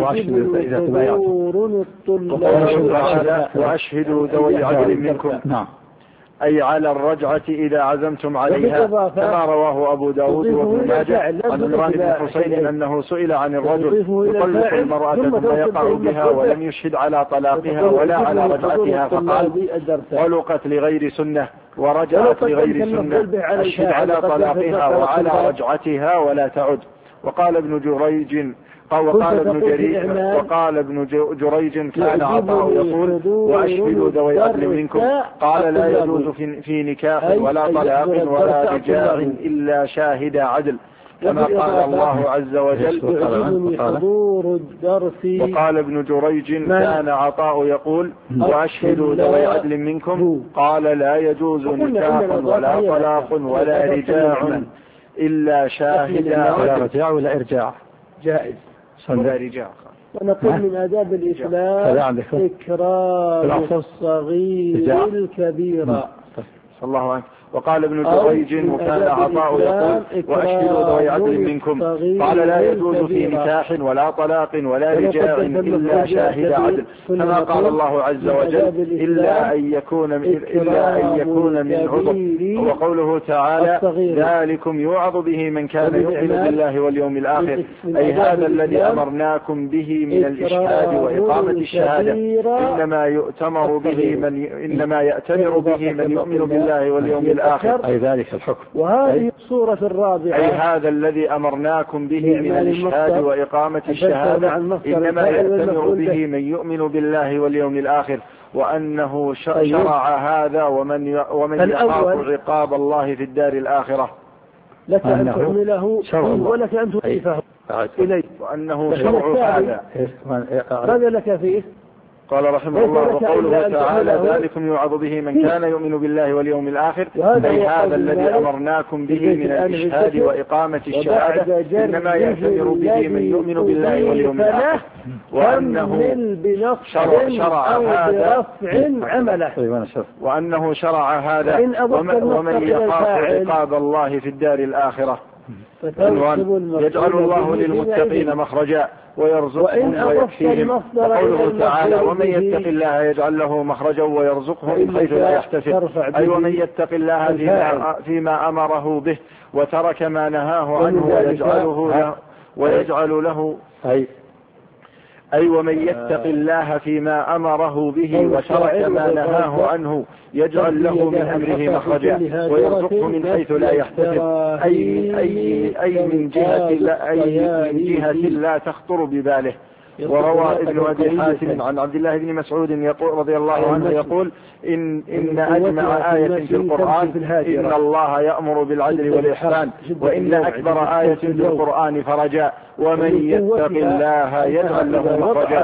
وأشهدوا ذوي عدل منكم أي على الرجعة إذا عزمتم عليها، كما رواه أبو داود وابن ماجه عن عمران بن حسين أنه سئل عن الرجل يطلق المرأة ثم يقع بها ولم يشهد على طلاقها ولا على رجعتها، فقال: طلقت لغير سنة ورجعت لغير سنة، أشهد على طلاقها وعلى رجعتها ولا تعد. وقال ابن جريج وقال ابن جريج وقال ابن جريج كان عطاء يقول: وأشهدوا ذوي عدل منكم، قال: لا يجوز في نكاح ولا طلاق ولا رجاع إلا شاهد عدل، كما قال الله عز وجل. وقال ابن جريج كان عطاء يقول: وأشهدوا ذوي عدل منكم، قال: لا يجوز نكاح ولا طلاق ولا رجاع إلا شاهد عدل. رجاع ولا إرجاع جائز. رجاع. ونقول من آداب الإسلام إكرام الصغير الكبير. الله عنك. وقال ابن جريج وكان عطاء يقول: وأشهدوا ذوي عدل منكم، قال: لا يجوز في نكاح ولا طلاق ولا رجاع إلا شاهد عدل، كما قال الله عز وجل: إلا أن يكون إلا أن يكون من عضو. وقوله تعالى: ذلكم يوعظ به من كان يؤمن بالله واليوم الآخر، أي هذا الذي أمرناكم به من الإشهاد وإقامة الشهادة إنما يؤتمر به من إنما يأتمر به من يؤمن بالله واليوم الآخر، أي ذلك الحكم. وهذه الصورة الرابعة: أي هذا الذي أمرناكم به من الإشهاد وإقامة الشهادة إنما يأتمر به من يؤمن بالله واليوم الآخر، وأنه شرع هذا ومن ومن يخاف عقاب الله في الدار الآخرة لك أن تحمله ولك أن تضيفه إليه، وأنه شرع هذا. ماذا لك فيه؟ قال رحمه الله: وقوله تعالى: ذلكم يوعظ به من كان يؤمن بالله واليوم الآخر، أي هذا الذي أمرناكم به من الإشهاد وإقامة الشهادة إنما يأتمر به من يؤمن بالله واليوم الآخر، وأنه شرع, شرع هذا وأنه شرع هذا ومن يخاف عقاب الله في الدار الآخرة. يجعل الله للمتقين مخرجا ويرزقهم ويكفيهم. وقوله تعالى: ومن يتق الله يجعل له مخرجا ويرزقه من حيث لا يحتسب، أي ومن يتق الله فيما, فيما أمره به وترك ما نهاه عنه ويجعله له ويجعل له أي أي ومن يتق الله فيما أمره به وترك ما نهاه عنه يجعل له من أمره مخرجا ويرزقه من حيث لا يحتسب، أي, أي, أي من جهة لا, أي من جهة لا تخطر بباله. وروى ابن أبي حاتم عن عبد الله بن مسعود يقول رضي الله عنه يقول إن, إن أجمع آية في القرآن إن الله يأمر بالعدل والإحسان، وإن أكبر آية في القرآن فرجاء ومن يتق الله يجعل له مخرجا.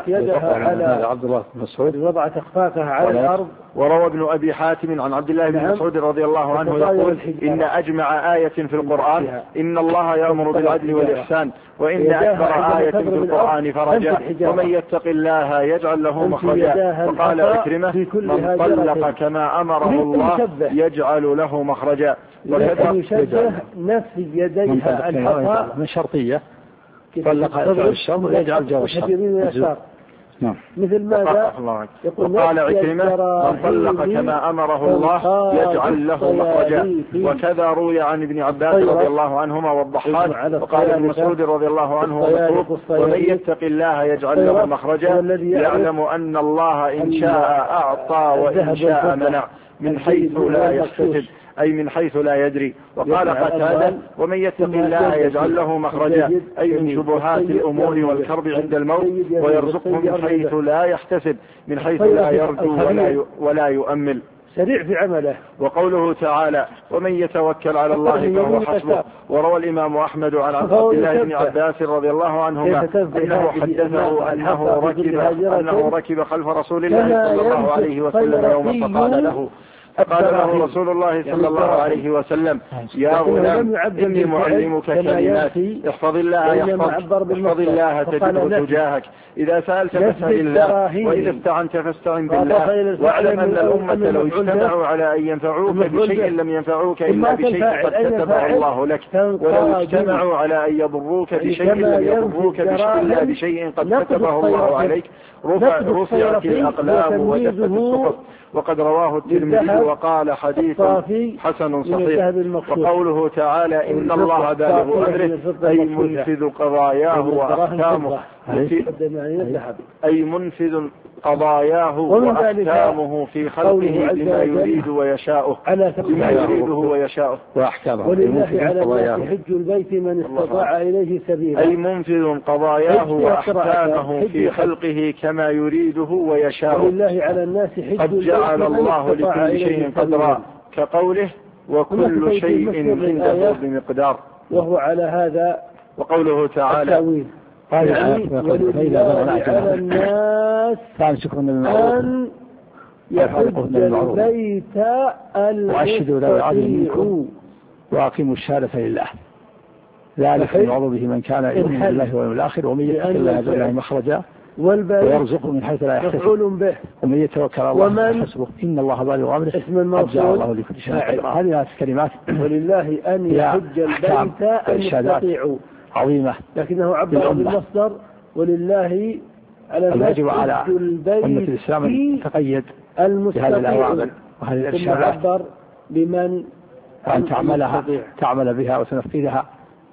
عبد الله بن مسعود وضعت أخفاقها على الأرض. وروى ابن أبي حاتم عن عبد الله بن مسعود رضي الله عنه يقول إن أجمع آية في القرآن إن الله يأمر بالعدل والإحسان، وإن أكبر آية في القرآن فرجاء ومن يتق الله يجعل له مخرجا. وقال عكرمة من طلق كما أمره الله يجعل له مخرجا. وكذا يشبه نفس يديها الحصى من شرطية طلق الشر ويجعل جو الشر. نعم. مثل ماذا يقول وقال عكرمة من طلق كما أمره الله يجعل له مخرجا. وكذا روي عن ابن عباس رضي الله عنهما والضحاك. وقال ابن مسعود رضي الله عنه ومن يتق الله يجعل له مخرجا يعلم أن الله إن شاء أعطى وإن شاء منع من حيث لا يحتسب، أي من حيث لا يدري. وقال قتادة ومن يتق الله يجعل له مخرجا أي من شبهات الأمور والكرب عند الموت ويرزقه من حيث لا يحتسب من حيث لا يرجو ولا, ولا يؤمل. سريع في عمله. وقوله تعالى ومن يتوكل على الله فهو حسبه. وروى الإمام أحمد عن عبد الله بن عباس رضي الله عنهما أنه حدثه أنه ركب, أنه ركب خلف رسول الله صلى الله عليه وسلم يوم فقال له فقال له رسول الله صلى الله عليه وسلم يا غلام إني معلمك كلمات احفظ الله يحفظك احفظ الله تجده تجاهك إذا سألت فاسأل الله وإذا استعنت فاستعن بالله واعلم أن الأمة لو اجتمعوا على أن ينفعوك بشيء لم ينفعوك إلا بشيء قد كتبه الله لك، ولو اجتمعوا على أن يضروك بشيء لم يضروك إلا بشيء قد كتبه الله عليك رفعت الأقلام وجفت الصحف. وقد رواه الترمذي وقال حديث حسن صحيح. وقوله تعالى إن الله بالغ أمره أي منفذ قضاياه وأحكامه أي منفذ قضاياه وأحكامه في خلقه لما يريد ويشاءه لما يريده ويشاءه وأحكامه. ولله على الناس حج البيت من استطاع إليه سبيلا أي منفذ قضاياه وأحكامه في خلقه كما يريده ويشاءه. ولله على الناس حج قد جعل الله لكل شيء قدرا كقوله وكل شيء عنده بمقدار، وهو على هذا. وقوله تعالى يعني ولله على الناس أن يحج البيت وأشهدوا ذوي عدل منكم وأقيموا الشهادة لله ذلك يوعظ به من كان يؤمن بالله واليوم الآخر ومن يتق الله يجعل له مخرجا ويرزقه من حيث لا يحتسب ومن يتوكل على الله حسبه إن الله بالغ أمره قد جعل الله لكل شيء قدرا. هذه الكلمات ولله أن يحج البيت المستطيع عظيمة لكنه عبر بالمصدر ولله على الواجب على أمة الإسلام تقيد بهذه الأوامر وهذه الإرشادات عبر بمن أن تعملها تعمل بها وتنفذها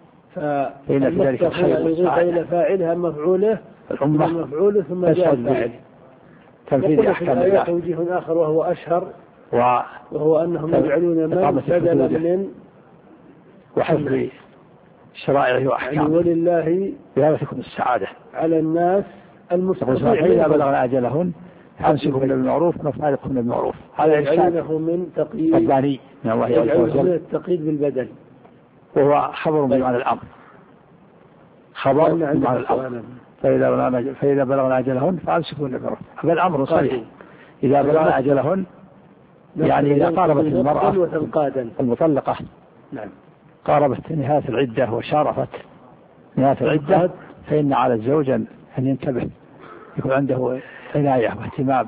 فإن في ذلك الخير إلى فاعلها مفعوله الأمة مفعوله ثم جاء الفاعل تنفيذ أحكام الله. توجيه آخر وهو أشهر وهو أنهم يجعلون من بدلا من وحفظ شرائعه وأحكامه يعني ولله بهذا تكون السعادة على الناس المستطيع إذا بلغنا أجلهن أمسكهم بالمعروف ونفارقهم بالمعروف. هذا إرشاد من تقييد رباني من الله عز وجل من التقييد بالبدل وهو خبر بمعنى الأمر خبر بمعنى الأمر. فإذا بلغنا فإذا بلغنا أجلهن فأمسكوهن بالمعروف. هذا الأمر صحيح. إذا بلغنا أجلهن يعني إذا قاربت المرأة المطلقة نعم قاربت نهاية العدة وشارفت نهاية العدة فإن على الزوج أن ينتبه يكون عنده عناية واهتمام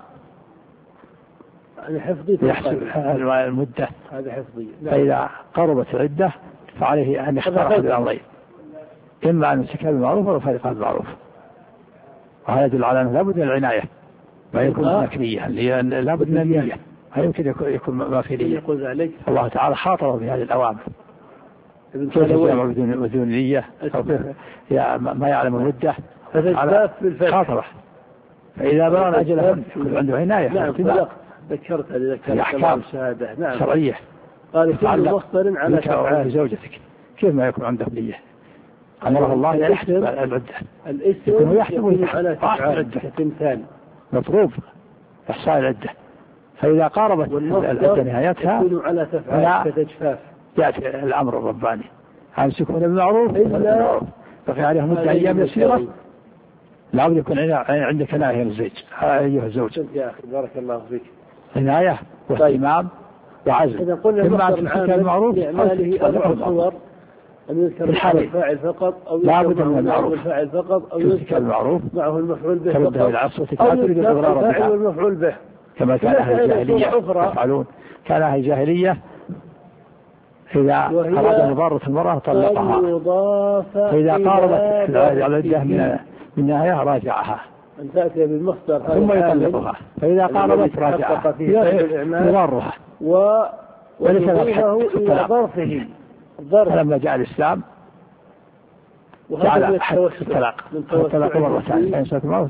يحسب المدة هذا حفظي. فإذا قربت العدة فعليه أن يختار أحد الأمرين إما أن يمسكها بالمعروف أو يفارقها بالمعروف. وهذا يدل على أنه لابد من العناية ما يكون مكنية لابد من النية ما يمكن يكون ما في نية. الله تعالى خاطر بهذه الأوامر بدون نية ما يعلم المدة فتجفاف بالفتح خاطرة. فإذا بلغ أجلهن عنده عناية. نعم ذكرت هذه أحكام الشهادة. نعم شرعية. قال كل مصدر على تفعال زوجتك كيف ما يكون عنده نية؟ أمره الله يحسب العدة. الاسم يحسب على تفعال كتمثال مطلوب إحصاء العدة. فإذا قاربت العدة نهايتها يكون على تفعال كتجفاف. يأتي الأمر الرباني أمسكون بالمعروف إلا بقي عليهم مدة أيام يسيرة لا بد يكون عندك عناية للزوج أيها الزوج. يا أخي بارك الله فيك. عناية واهتمام وعزم. إذا قلنا إما أمسك بالمعروف إعماله أربع صور أن يذكر الفاعل فقط أو يذكر معه الفاعل فقط أو يذكر المعروف معه المفعول به فقط أو يذكر الفاعل والمفعول به كما كان أهل الجاهلية يفعلون. كان أهل الجاهلية إذا أراد مضارة المرأة طلقها فإذا قاربت العدة من من نهاية راجعها أن تأتي بالمصدر ثم يطلقها. فإذا قاربت راجعها يضرها ويضيفه إلى ظرفه. فلما جاء الإسلام جعل الطلاق الطلاق مرتين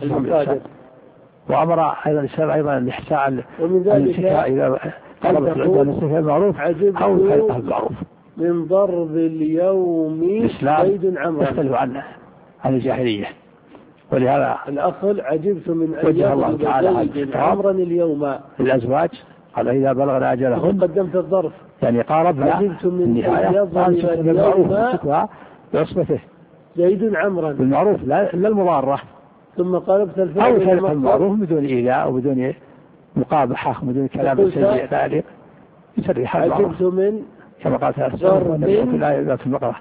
وأمر أيضا الإسلام أيضا الإحساء ومن ذلك إذا قربت العدة نصفها المعروف أو الخلقها المعروف. من ضرب اليوم زيد عمرا يختلف عنه عن الجاهلية. ولهذا الأصل عجبت من أن يضرب زيد عمرا اليوم الأزواج قال إذا بلغنا أجلهن قدمت الظرف يعني قاربنا عجبت من أن يضرب اليوم بعصبته زيد عمرا بالمعروف لا المضارة. ثم قلبت الفعل أو خلق المعروف بدون إيذاء وبدون مقابحة وبدون كلام سيء ذلك يسرح المعروف. عجبت من كما قال تعالى في الآية في البقرة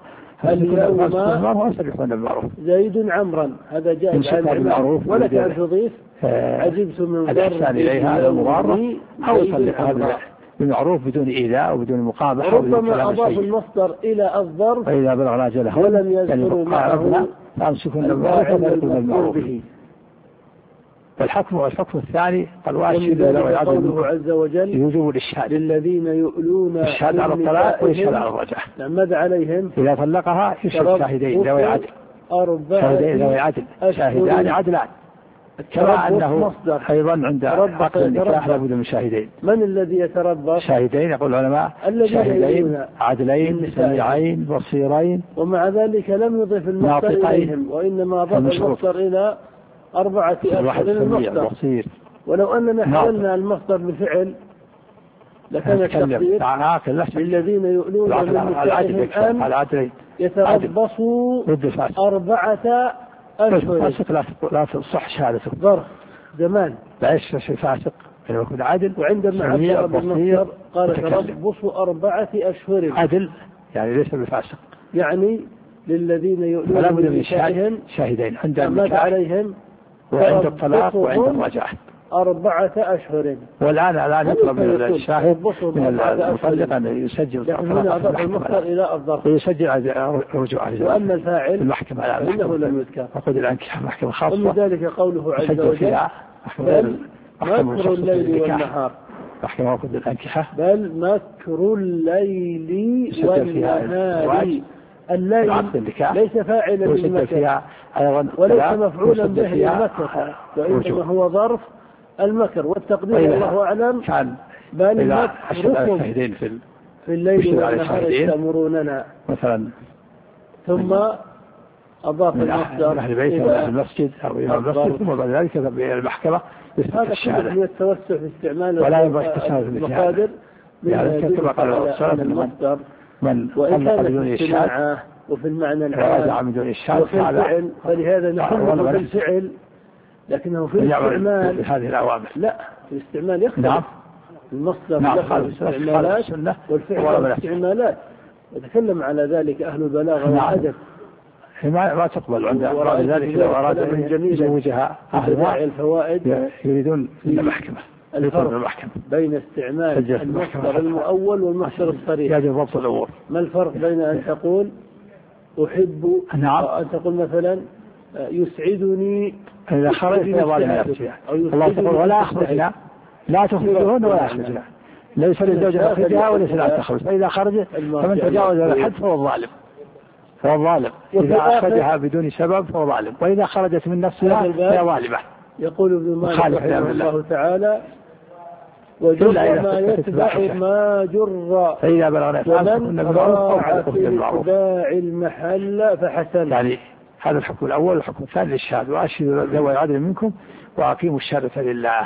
اليوم زيد عمرا. هذا جائز على المعروف ولك أن تضيف عجبت من الإحسان إليها على المضارة أو يطلقها بالمعروف بدون إيذاء وبدون مقابحة. ربما أضاف المصدر إلى الظرف فإذا بلغنا أجله ولم يذكروا معه فأمسكون المعروف. والحكم والحكم الثاني قال واشهد له قوله عز وجل يوجب الإشهاد للذين يؤلون الشهاد على الطلاق ويشهد على الرجعة. ماذا عليهم؟ إذا طلقها يشهد شاهدين ذوي عدل شاهدين ذوي عدل شاهدان عدلان. كما أنه أيضا عند عقد النكاح لابد من شاهدين. من الذي يتربص؟ شاهدين يقول العلماء شاهدين عدلين سميعين بصيرين. ومع ذلك لم يضف المصدر إليهم وإنما ضاف المصدر إلى أربعة أشهر المصدر. ولو أننا حولنا المصدر بفعل لكان التقدير للذين يؤلون من نسائهم أن يتربصوا أربعة أشهر. لا تصح شهادته ظرف زمان لا يشفى فاسق إنه يكون عدل. وعندما عبر بالمصدر قال تربصوا أربعة أشهر عدل يعني ليس بفاسق يعني للذين يؤلون من نسائهم شاهدين عند النكاح عليهم وعند الطلاق وعند الرجعة أربعة أشهر. والآن الآن يطلب من الشاهد من المطلق أن يسجل المصدر إلى الظرف ويسجل رجوعه. وأما الفاعل المحكمة إنه لم يذكر. وقد الأنكحة محكمة خاصة. ومن ذلك قوله عز وجل بل مكر الليل والنهار. محكمة وقد الأنكحة بل مكر الليل والنهار. الليل ليس فاعلا للمكر وليس مفعولا به للمكر وإنما هو ظرف المكر والتقدير الله أعلم. بل مكركم في الليل والنهار يستأمروننا مثلا ثم أضاف المصدر إلى المسجد أو إلى المسجد ثم بعد ذلك المحكمة. هذا كله من التوسع في استعمال ولا ينبغي التساهل في المصادر يعني كما قال المصدر من وإن كان في الصناعة وفي المعنى العام وفي الفعل. فلهذا نقول في الفعل لكنه في الاستعمال هذه الأوامر لا في الاستعمال يختلف. نعم. المصدر نعم. له الاستعمالات والفعل الاستعمالات. يتكلم على ذلك أهل البلاغة والأدب. ما ما تقبل عند بعد ذلك لو أراد أن يزوجها أهلها الفوائد يريدون المحكمة. الفرق بين استعمال المصدر المؤول والمصدر الصريح يجب ضبط الأمور. ما الفرق بين أن تقول أحب نعم. أن تقول مثلا يسعدني إذا خرجت إلى ظالم نفسها الله تقول ولا أخرجنا لا تخرجون ولا أخرجنا ليس للزوجة تخرجها وليس لا تخرج. فإذا خرج فمن تجاوز الحد فهو الظالم. فهو ظالم. إذا أخرجها بدون سبب فهو ظالم، وإذا خرجت من نفسها فهي ظالمة. يقول ابن مالك رحمه الله تعالى: وجر ما يتبع ما جر، فإذا بلغنا ومن راع في اتباع المحل فحسن. يعني هذا الحكم الأول. الحكم الثاني للشهاد: وأشهدوا ذوي عدل منكم وأقيموا الشهادة لله.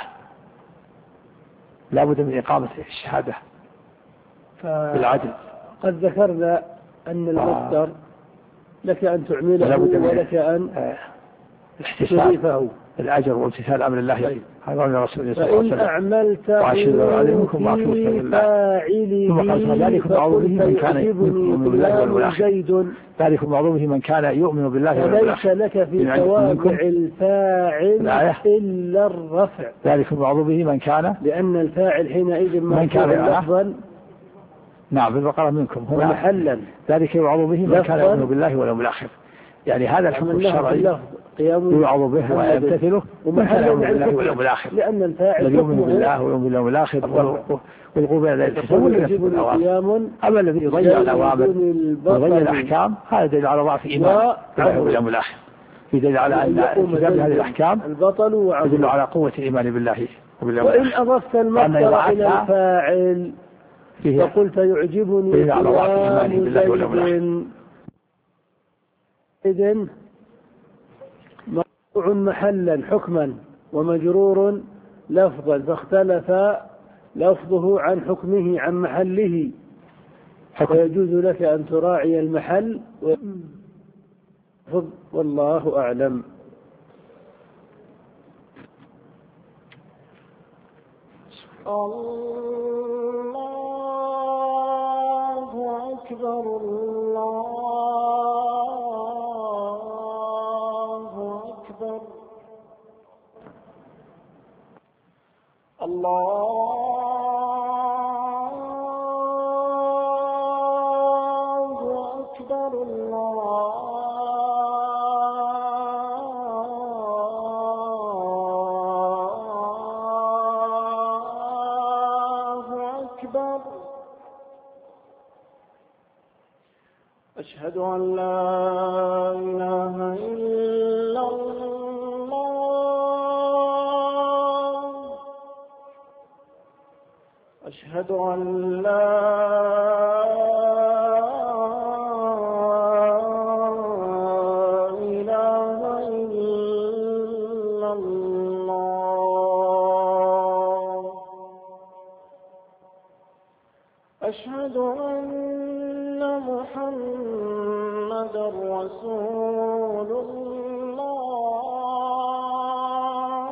لا بد من إقامة الشهادة بالعدل. قد ذكرنا أن المصدر لك أن تعمله ولك أن تضيفه الأجر وامتثال أمر الله. هذا من رسول الله صلى الله عليه وسلم: فإن أعملته في فاعله فقل يعجبني فلان زيد. ذلك معظمه من كان يؤمن بالله وليس لك في توابع الفاعل إلا الرفع. ذلك معظمه من كان، لأن الفاعل حينئذ من كان لفظا. نعم بالبقرة منكم هنا محلا. ذلك يوعظ به من كان يؤمن بالله واليوم الآخر. يعني هذا الحكم الشرعي يوعظ به ويمتثله ومن كان يؤمن بالله واليوم الآخر، لأن الفاعل يؤمن بالله واليوم الآخر والقوة إلى الحساب. أما الذي يضيع الأوامر ويضيع الأحكام هذا دليل على ضعف إيمان بالله واليوم الآخر. يدل على أن التزام هذه الأحكام يدل على قوة الإيمان بالله واليوم الآخر. وإن أضفت المصدر إلى الفاعل فقلت يعجبني فلان زيد، إذن مرفوع محلا حكما ومجرور لفظا، فاختلف لفظه عن حكمه عن محله، فيجوز لك أن تراعي المحل والله أعلم. الله أكبر الله أكبر الله أكبر الله أكبر. أشهد أن لا إله إلا الله. أشهد أن لا إله إلا الله. أشهد أن محمد رسول الله.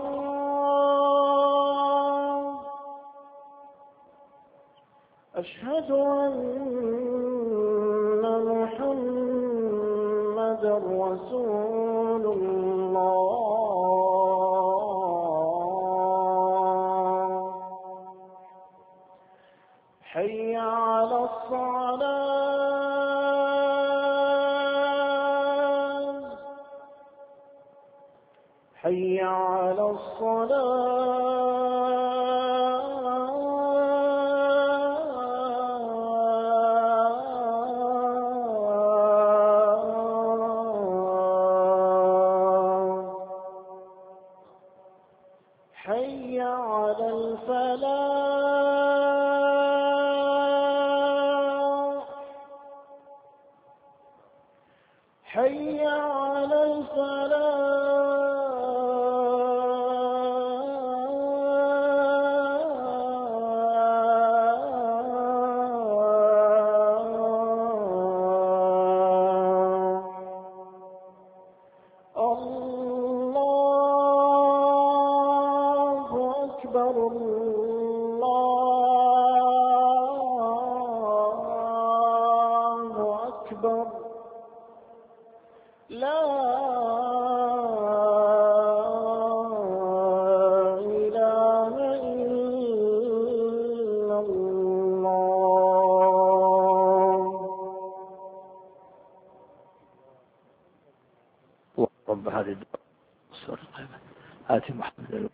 أشهد أن محمد رسول الله. حي على الصلاة. حي على الصلاة. حي على الفلاح. حي على الفلاح. الله أكبر الله أكبر. لا إله إلا الله. رب هذه السورة القيمة آتي محمد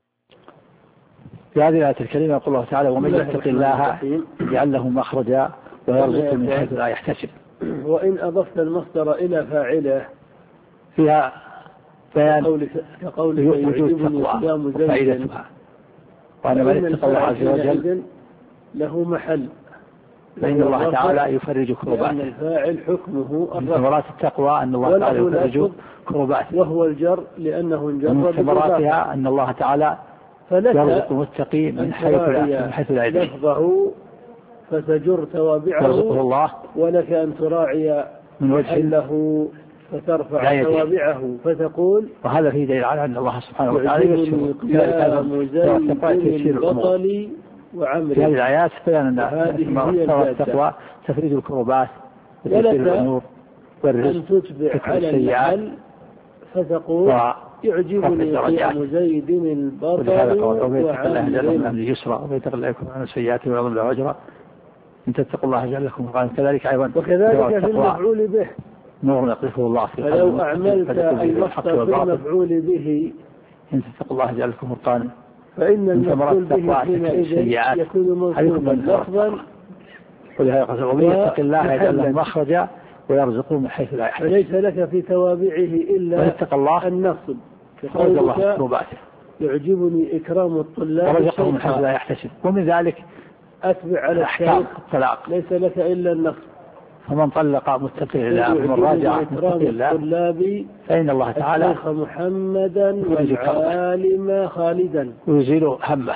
في هذه الآية الكريمة يقول الله تعالى: ومن يتق الله يجعل له مخرجا ويرزق من حيث لا يحتسب. وإن أضفت المصدر إلى فاعله فيها بيان كقولك يعجبني قيام زيد، وأن من اتقى الله عز وجل له محل، فإن الله تعالى يفرج كرباته. لأن الفاعل حكمه من ثمرات التقوى أن الله تعالى يفرج كرباته، وهو الجر لأنه انجر. من ثمراتها أن الله تعالى يرزق المتقي من حيث من حيث لا يدري، لفظه فتجر توابعه يرزقه الله، ولك أن تراعي من وجه له فترفع توابعه فتقول. وهذا فيه دليل على أن الله سبحانه وتعالى يعجبني قيام زيد البطل وعمري. في هذه الآيات بيان أن ثمرات التقوى تفريد الكربات وتيسير الأمور والرزق، أن تتبع على المحل فتقول يعجبني قيام زيد البطل وعمري. من يسرى ويتق الله يكون عن السيئات ويعظم له أجرا إن تتقوا الله جل لكم. كذلك أيضا وكذلك في المفعول به نور يقذفه الله في قلبه، فلو أعملت المصدر في المفعول به إن تتقوا الله جل لكم فرقانا، فإن المفعول به حينئذ يكون منصوبا لفظا. ولهذا قال ومن يتق الله يجعل له مخرجا ويرزقه من حيث لا يحتسب. فليس لك في توابعه إلا النصب، كقولك يعجبني إكرام الطلاب ورزقه من حيث لا يحتسب. ومن ذلك أتبع على الشيخ الطلاق، ليس لك إلا النصب. فمن طلق متقي الله ومن راجع متقي الله فإن الله تعالى الشيخ محمدا والعالم خالدا ويزيل همه.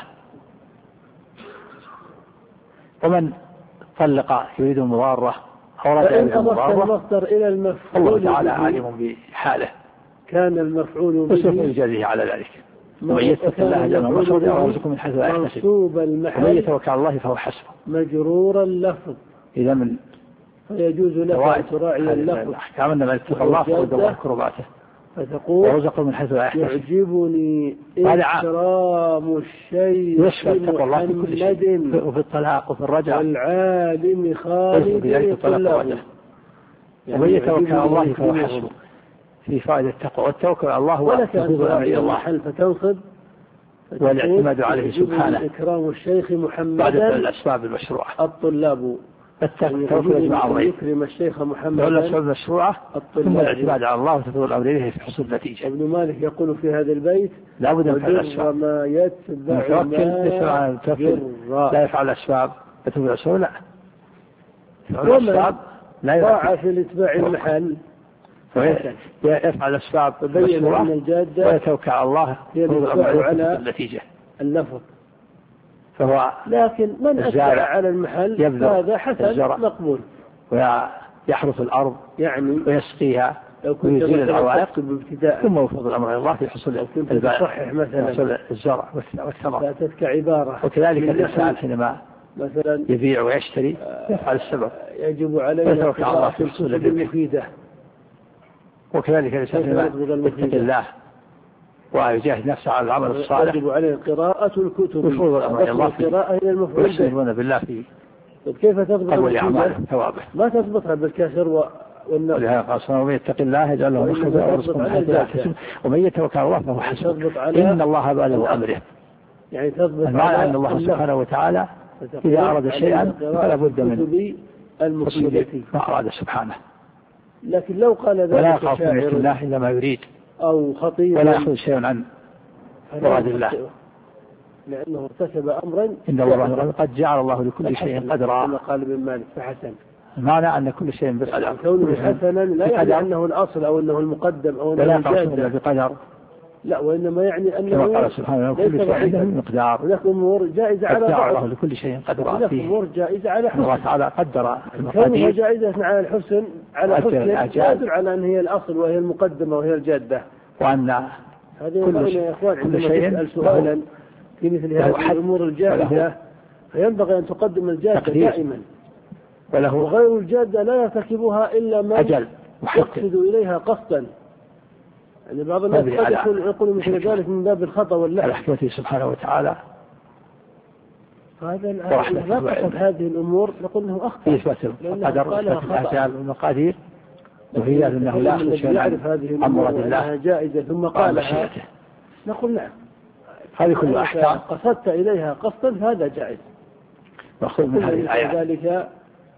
ومن طلق يريد المضارة أو راجع يريد المضارة المصدر إلى المفعول الله تعالى عالم بحاله، كان المفعول به وسوف يجازيه على ذلك. ومن يتق الله جل وعلا ويرزقه من حيث لا يحتسب، ومن يتوكل على الله فهو حسبه. مجرور اللفظ إذا من فيجوز لك أن تراعي اللفظ. أحكام أن من اتقى الله فرد الله كرباته فتقول ورزقه من حيث لا يحتسب. يعجبني إكرام الشيخ محمد وفي الطلاق وفي الرجع والعالم خالد طلابه. ومن يتوكل على الله فهو حسبه. في فائدة التقوى والتوكل على الله وتفويض الأمر إلى الله فتنصب والاعتماد عليه سبحانه. إكرام الشيخ محمد بعد الأسباب المشروعة الطلاب التوكل مع الله يكرم الشيخ محمد الأسباب المشروعة ثم الاعتماد على الله وتفويض الأمر إليه في حصول النتيجة. ابن مالك يقول في هذا البيت لا بد من فعل الأسباب. ما يتبع ما لا يفعل الأسباب يتبع الأسباب لا ومن لا ضاع في الاتباع المحل يفعل الأسباب المشروعة ويتوكل على الله على النتيجة اللفظ. فهو لكن من أتبع على المحل هذا حسن مقبول، ويحرث الأرض يعني ويسقيها ويزيل العوائق ثم يفوض الأمر إلى الله في حصول تصحح مثلا الزرع والثمر. فاتتك عبارة وكذلك الإنسان حينما مثلا يبيع ويشتري يفعل السبب يجب علينا قراءة الكتب المفيدة. وكذلك الإنسان حينما يتقي الله ويجاهد نفسه على العمل الصالح يجب عليه قراءة الكتب ويفوض الأمر إلى الله القراءة هي المفعول ويحسنون بالله في كيف تضبط أول أعماله ثوابه ما تضبطها بالكسر و والنصب. ولهذا قال ومن يتق الله يجعل له مخرجا ويرزقه من حيث لا يحتسب ومن يتوكل على الله فهو حسبه إن الله بالغ أمره. يعني تضبط المعنى أن الله سبحانه وتعالى إذا أراد شيئا فلا بد من المفيدة ما أراد سبحانه. لكن لو قال ذلك ولا يخاف من الله إلا ما يريد أو خطير ولا يأخذ شيئا عن مراد الله لأنه ارتكب أمرا إن الله قد جعل الله لكل شيء قدرا كما قال ابن مالك فحسن. المعنى أن كل شيء بقدر كونه حسنا لا يعني أنه الأصل أو أنه المقدم أو أنه الجادة بقدر لا وإنما يعني أنه كما قال سبحانه كل شيء عنده مقدار. هناك أمور جائزة على بعض الله لكل شيء قدر هناك أمور جائزة على حسن الله تعالى قدر كونها جائزة على الحسن على حسن لا يدل على أن هي الأصل وهي المقدمة وهي الجادة. وأن هذه كل شيء يا إخوان عندما تسأل سؤالا في مثل هذه الأمور الجائزة فينبغي أن تقدم الجادة دائما وله وغير الجادة لا يرتكبها إلا من أجل يقصد إليها قصدا. يعني بعض الناس قد يقول يقول مثل ذلك من باب الخطأ واللعب. رحمته سبحانه وتعالى هذا لا تقصد هذه الأمور نقول أنه أخطأ في إثبات القدر الأجال والمقادير وهي أنه لا يخرج شيئا عن مراد الله جائزة ثم قالها نقول نعم هذه كلها أحكام قصدت إليها قصدا فهذا جائز. مأخوذ من هذه الآيات. ذلك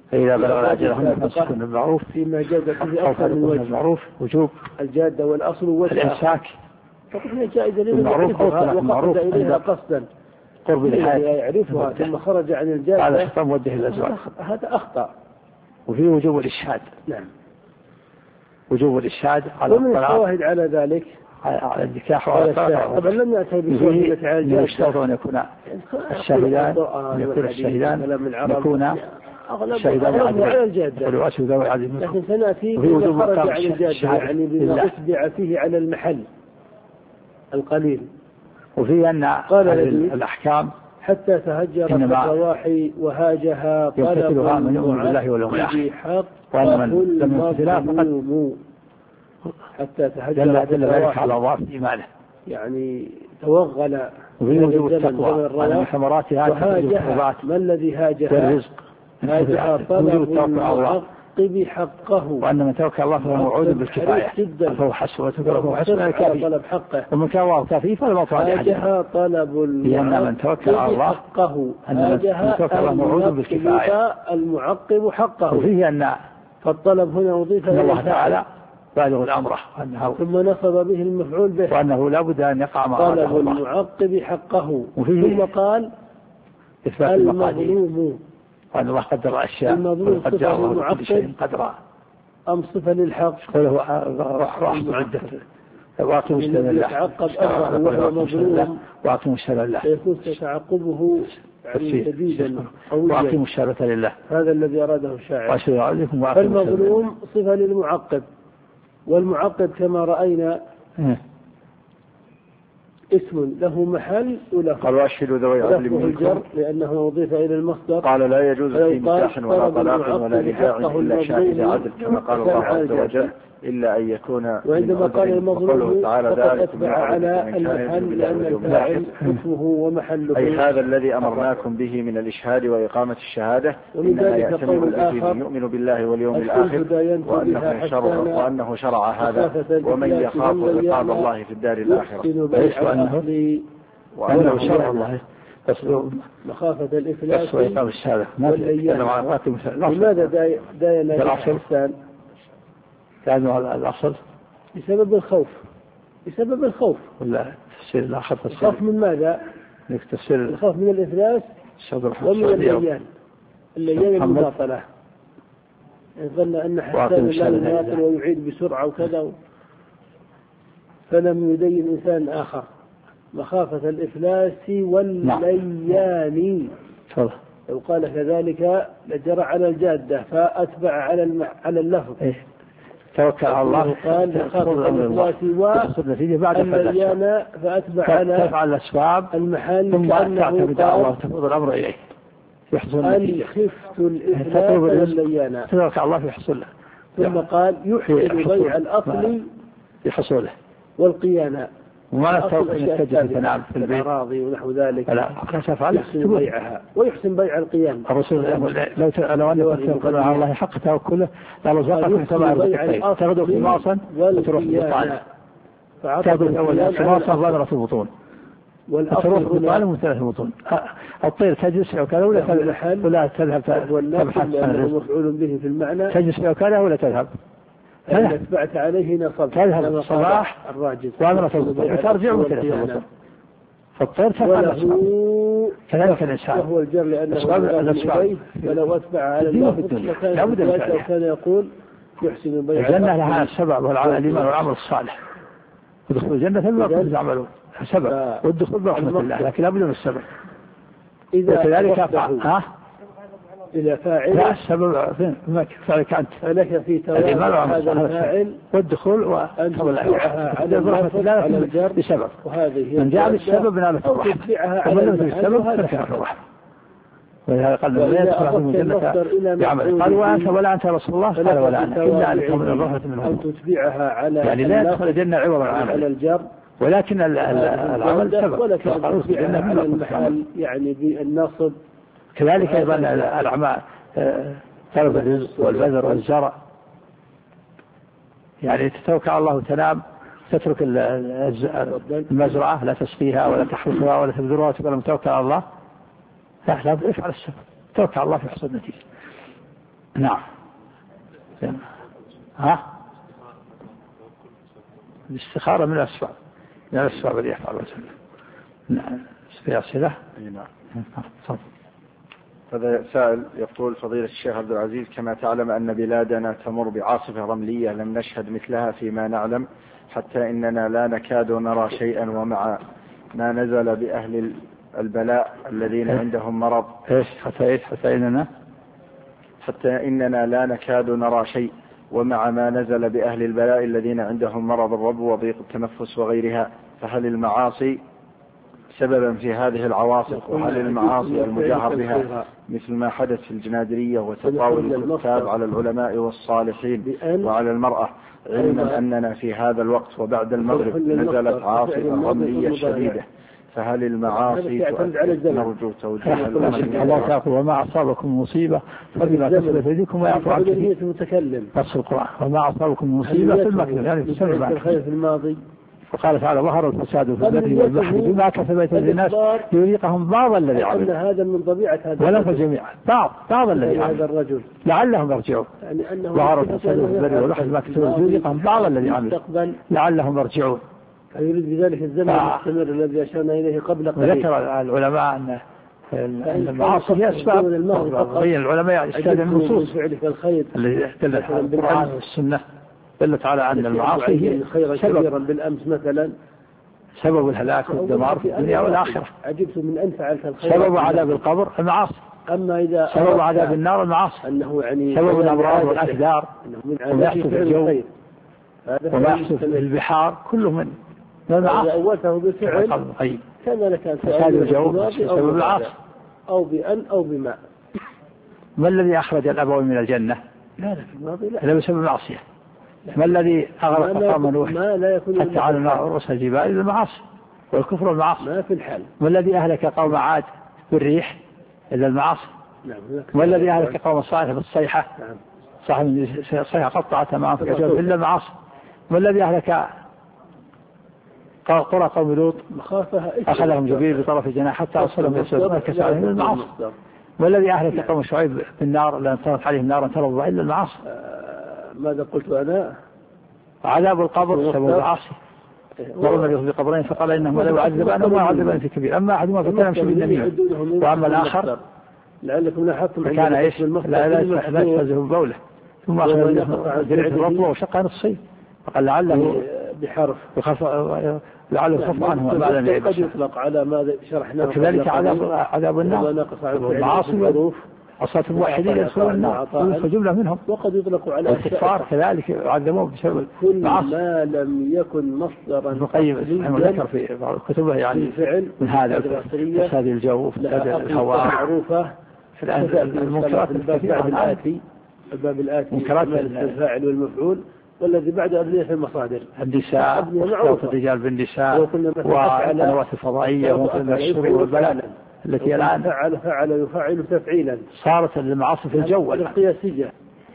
فإذا بلغ أجلهن فامسكوهن بالمعروف فيما جاز فيه أكثر من وجه. المعروف وجوب الجادة والأصل وجه الإمساك فقط هي جائزة لمن المعروف وقصد إليها قصدا قرب الحال يعرفها ثم خرج عن الجادة هذا خطأ موجه الأزواج، هذا أخطأ. وفي وجوب الإشهاد. نعم وجوب الإشهاد على ومن الشواهد على ذلك على النكاح وعلى الطلاق. طبعا لم يأتي بشواهد على الجادة، يشترط أن يكون الشاهدان يكون الشاهدان يكون شهدان على الجادة، لكن سنأتي بما خرج عن الجادة يعني بما أتبع فيه على المحل القليل. وفي أن الأحكام حتى تهجر في الضواحي وهاجها طلب من يؤمن بالله واليوم الآخر، وأن من لم يمتثلها فقد حتى تهجر دل ذلك على ضعف إيمانه، يعني توغل. وفي وجوب التقوى وأن ثمراتها وهاجها ما الذي هاجها الرزق هاجها طلب المعقب حقه، وأن من توكل الله فهو موعود بالكفاية فهو حسب وتكره حسب طلب حقه، ومن كان الله كافي فلا موت عليه. هاجها طلب لأن من توكل على الله حقه، هاجها موعود بالكفاية المعقب حقه. وفيه أن فالطلب هنا أضيف إلى الله تعالى بالغ الأمر، ثم نصب به المفعول به، وأنه لا بد أن يقع مع طلب المعقب حقه. ثم قال المظلوم، وأن الله قدر أشياء المظلوم صفة للمعقب قدرها أم صفة للحق؟ قوله رحمة عدة وأقيموا الشهادة لله يتعقب أمره وهو مظلوم وأقيموا الشهادة لله يكون تعقبه يعني شديدا وأقيموا الشهادة لله، هذا الذي أراده الشاعر. فالمظلوم صفة للمعقب، والمعقب كما رأينا اسم له محل وله قال وأشهدوا ذوي عدل منكم لأنه أضيف إلى المصدر. قال لا يجوز في نكاح ولا طلاق ولا نزاع إلا شاهد عدل كما قال الله عز وجل إلا أن يكون. وعندما قال المظلوم فقد أتبع على المحل لأن الفاعل اسمه ومحله، أي هذا الذي أمرناكم به من الإشهاد وإقامة الشهادة إنما يأتمر به يؤمن بالله واليوم الآخر وأنه شرع, وأنه شرع هذا ومن يخاف عقاب الله في الدار الآخرة وأنه شرع الله مخافة الإفلاس وإقامة الشهادة. لماذا داين الإحسان؟ كانوا الأصل بسبب الخوف، بسبب الخوف ولا تفسير الآخر؟ الخوف من ماذا؟ تفسير الخوف من الإفلاس ومن الليان الليان المباطلة، ظن أن حسان الله المباطل ويعيد بسرعة وكذا، فلم يدين إنسان آخر مخافة الإفلاس والليان. لو قال كذلك لجرى على الجادة فأتبع على الم... على اللفظ إيه؟ توكل على الله قال خافة الإفلاس والليان فأتبع على تفعل الأسباب المحل ثم تعتمد على الله وتفوض الأمر إليه يحصل أن خفت الإفلاس والليان توكل على الله في حصوله، ثم قال يحسن بيع الأصل في حصوله والقيانة وما توكل يتجه تنام في البيت الأراضي ونحو ذلك لا تفعل يحسن بيعها ويحسن بيع القيان. الرسول لو لو أن يقول على الله حق توكله لرزقكم كما رزقكم تغدو خماصا وتروح بطانا تغدو في أول خماصا ظاهرة البطون وتروح بطانا من ثلاث بطون. الطير تجلس في عكاله ولا تذهب ولا تذهب تبحث عن الرزق مفعول به في المعنى تجلس في عكاله ولا تذهب إذا اتبعت عليه نصب تذهب الصباح الراجل وامرة البطون وترجع مثل البطون فالطير تفعل الأسباب كذلك الإنسان وهو الجر لأنه الأسباب فلو أتبع على الله لو كان يقول يحسن بيع الجنة لها السبب والإيمان والعمل الصالح ودخول الجنة ثم يقول يعملون سبب والدخول برحمة الله لكن لا بد من السبب. إذا كذلك ها إذا فاعل لا السبب فين ما فعلك أنت فلك في توازن هذا الفاعل والدخول وقبل على برحمة الله على الجر بسبب وهذه من جاء بالسبب نالة الرحمة ومن لم يكن السبب فتنة الرحمة. ولهذا قال لا يدخل من الجنة بعمل قال وأنت ولا أنت رسول الله قال ولا أنا إلا أن تكون الرحمة منه أن تتبعها على يعني لا يدخل الجنة عوضا عن على الجر ولكن العمل سبب ولكن تتبعها على المحل يعني بالنصب. كذلك أيضا الأعمال طلب الرزق والبذر والزرع يعني تتوكل على الله وتنام تترك المزرعة لا تسقيها ولا تحرثها ولا تبذرها وتقول متوكل على الله لا لا افعل السبب توكل على الله في حصول النتيجة. نعم. ها الاستخارة من الأسباب من الأسباب اللي يفعل وسلم. نعم. في أسئلة. نعم. هذا سائل يقول: فضيلة الشيخ عبد العزيز، كما تعلم أن بلادنا تمر بعاصفة رملية لم نشهد مثلها فيما نعلم، حتى إننا لا نكاد نرى شيئا، ومع ما نزل بأهل البلاء الذين عندهم مرض. إيش حتى إيش حتى إننا حتى إننا لا نكاد نرى شيء، ومع ما نزل بأهل البلاء الذين عندهم مرض الربو وضيق التنفس وغيرها، فهل المعاصي سببا في هذه العواصف؟ وهل المعاصي المجاهر بها مثل ما حدث في الجنادرية وتطاول الكتاب على العلماء والصالحين وعلى المرأة، علما أننا في هذا الوقت وبعد المغرب نزلت عاصفة رملية شديدة، فهل المعاصي نرجو توجيه الله تعالى: وما أصابكم مصيبة فبما كسبت أيديكم ويعفو عن كثير. المتكلم نص القرآن: وما أصابكم مصيبة في المكتب، يعني في السنة الخير في الماضي. وقال تعالى: ظهر الفساد في البر والبحر بما كسبت أيدي الناس ليذيقهم بعض الذي عملوا. هذا من طبيعة هذا ولا جميعا، بعض بعض الذي هذا الرجل لعلهم يرجعون. ظهر الفساد في البر والبحر بما كسبت ليذيقهم بعض الذي عملوا لعلهم يرجعون. فيريد بذلك الزمن المستمر الذي أشرنا إليه قبل قليل. وذكر العلماء أن المعاصي هي أسباب. بين العلماء استدل النصوص التي دلت على القرآن والسنة دلت على أن المعاصي هي سببا بالأمس مثلا سبب الهلاك والدمار في الدنيا والآخرة. عجبت من أن فعلت الخير. سبب عذاب القبر المعاصي. أما إذا سبب عذاب النار المعاصي. أنه يعني سبب الأمراض والأكدار وما يحصل في الجو وما يحصل في البحار كله من المعاصي. أولته بفعل كان لك أن تفعل الجو سبب العاصي أو بأن أو بما. ما الذي أخرج الأبوين من الجنة؟ لا لا في الماضي لا. لا بسبب المعصية. ما الذي أغرق قوم نوح حتى على رؤوس الجبال؟ المعاصي والكفر والمعاصي. ما في الحال. ما الذي أهلك قوم عاد بالريح إلا المعاصي؟ نعم. ما الذي أهلك قوم صالح بالصيحة؟ نعم. صاحب الصيحة قطعت معهم في الجبل إلا المعاصي. ما الذي أهلك قرى قوم لوط أخذهم جبريل بطرف جناح حتى أوصلهم يسوعون كسائهم إلا المعاصي. ما الذي أهلك قوم شعيب بالنار لأن طرت عليهم نارا تلظى إلا المعاصي. ماذا قلت أنا؟ عذاب القبر سبب العاصي. ضربنا في قبرين فقال إنهم لا يعذبان وما يعذبان في كبير، أما أحدهما فكان يمشي بالنميمة وأما الآخر لعلكم لاحظتم كان إيش لا لا يستهزئ بقوله ثم أخذ درع الرطوة وشق نصين فقال لعله بحرف لعله يخف عنه ما لم يعد. قد يطلق على ما شرحناه. وكذلك عذاب عذاب النار والمعاصي عصاة الموحدين يدخلون النار فجملة منهم. وقد يطلق على الكفار كذلك يعذبون بسبب كل ما لم يكن مصدرا. ابن القيم ذكر في كتبه يعني من هذا فساد الجو فساد الهواء معروفة في المنكرات الباب الآتي الباب الآتي منكرات الفاعل والمفعول والذي بعد أبنية المصادر. النساء واختلاط الرجال بالنساء والقنوات الفضائية والشر والبلاء التي الآن فعل فعل يفعل تفعيلا صارت المعاصي في الجو القياسية.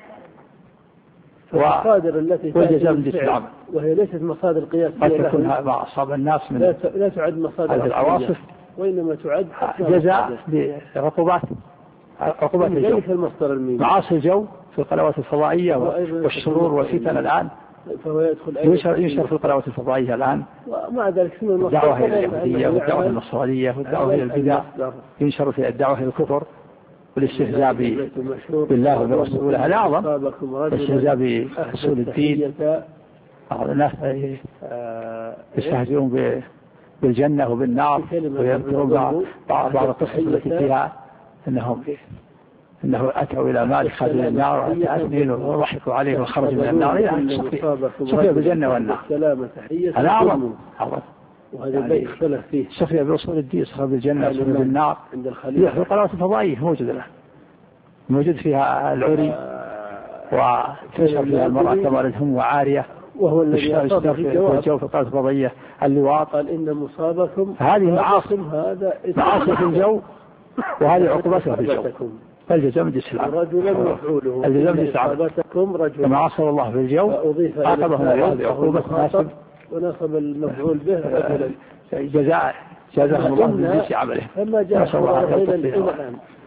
المصادر التي والجزاء من العمل وهي ليست مصادر قياسية قد تكون مع أصحاب الناس من لا تعد مصادر هذه العواصف وإنما تعد جزاء بعقوبات عقوبات الجو. المصدر الميمي معاصي الجو في القنوات الفضائية والشرور والفتن الآن فهو يدخل ينشر ينشر في القنوات الفضائية الآن. ومع ذلك اسمه الدعوة إلى اليهودية والدعوة إلى النصرانية والدعوة إلى البدع ينشر في الدعوة إلى الكفر والاستهزاء بالله وبرسوله. هذا أعظم الاستهزاء بأصول الدين. الناس يستهزئون بالجنة وبالنار ويذكرون بعض القصص التي فيها أنهم إنه أتوا إلى مالك خازن النار وأتأثنين وضحكوا عليه وخرج من النار إلى صفية بالجنة والنار. هذا أعظم وهذا البيت اختلف فيه. صفية بأصول الدين صفية بالجنة وصفية بالنار في القنوات الفضائية موجودة له موجود فيها العري وتنشر فيها المرأة كما هم وعارية وهو الذي يشتغل في الجو في القنوات الفضائية اللواط. قال إن مصابكم هذه معاصي معاصي في الجو وهذه عقوبتها في الجو. فالجزاء من جنس العمل. رجلا مفعوله الجزاء من جنس العمل. كما عصر الله في الجو عاقبهم الله بعقوبة ناسب ونصب المفعول به جزاء جزاهم الله من جنس عمله. فما جاء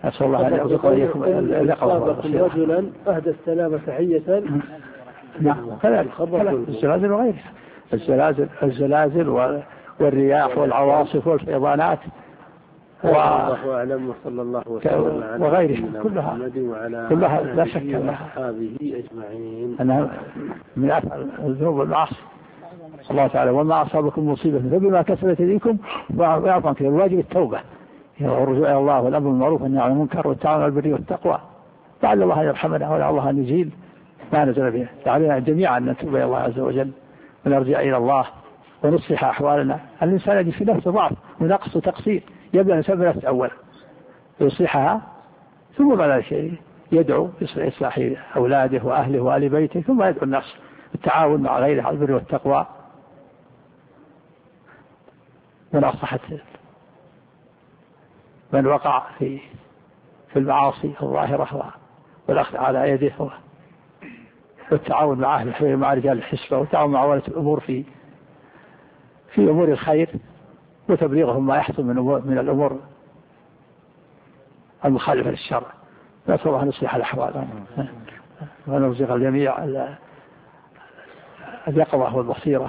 أسأل الله أن يرزق إياكم اليقظة رجلا أهدى السلام تحية. نعم كذلك الزلازل وغيرها، الزلازل الزلازل والرياح والعواصف والفيضانات والله أعلم وصلى الله وسلم على وغيرها كلها كلها لا شك أنها هذه أجمعين أنها من أثر الذنوب والمعاصي. الله تعالى وما أصابكم مصيبة فبما كسبت يديكم ويعفو عن كثير. الواجب التوبة والرجوع إلى الله والأمر بالمعروف والنهي عن المنكر والتعاون على البر والتقوى. لعل الله يرحمنا ولعل الله أن يزيل ما نزل به. علينا جميعا أن نتوب إلى الله عز وجل ونرجع إلى الله ونصلح أحوالنا. الإنسان يجد في نفسه ضعف ونقص وتقصير، يبدأ نسبب نفسه أولا يصلحها ثم بعد ذلك يدعو بإصلاح أولاده وأهله وآل بيته ثم يدعو الناس التعاون مع غيره على البر والتقوى ونصحة من وقع في في المعاصي الظاهرة والأخذ على يده والتعاون مع أهل الخير مع رجال الحسبة والتعاون مع ولاة الأمور في في أمور الخير وتبليغهم ما يحصل من أمور من الأمور المخالفة للشرع. نسأل الله أن يصلح الأحوال ونرزق الجميع اليقظة والبصيرة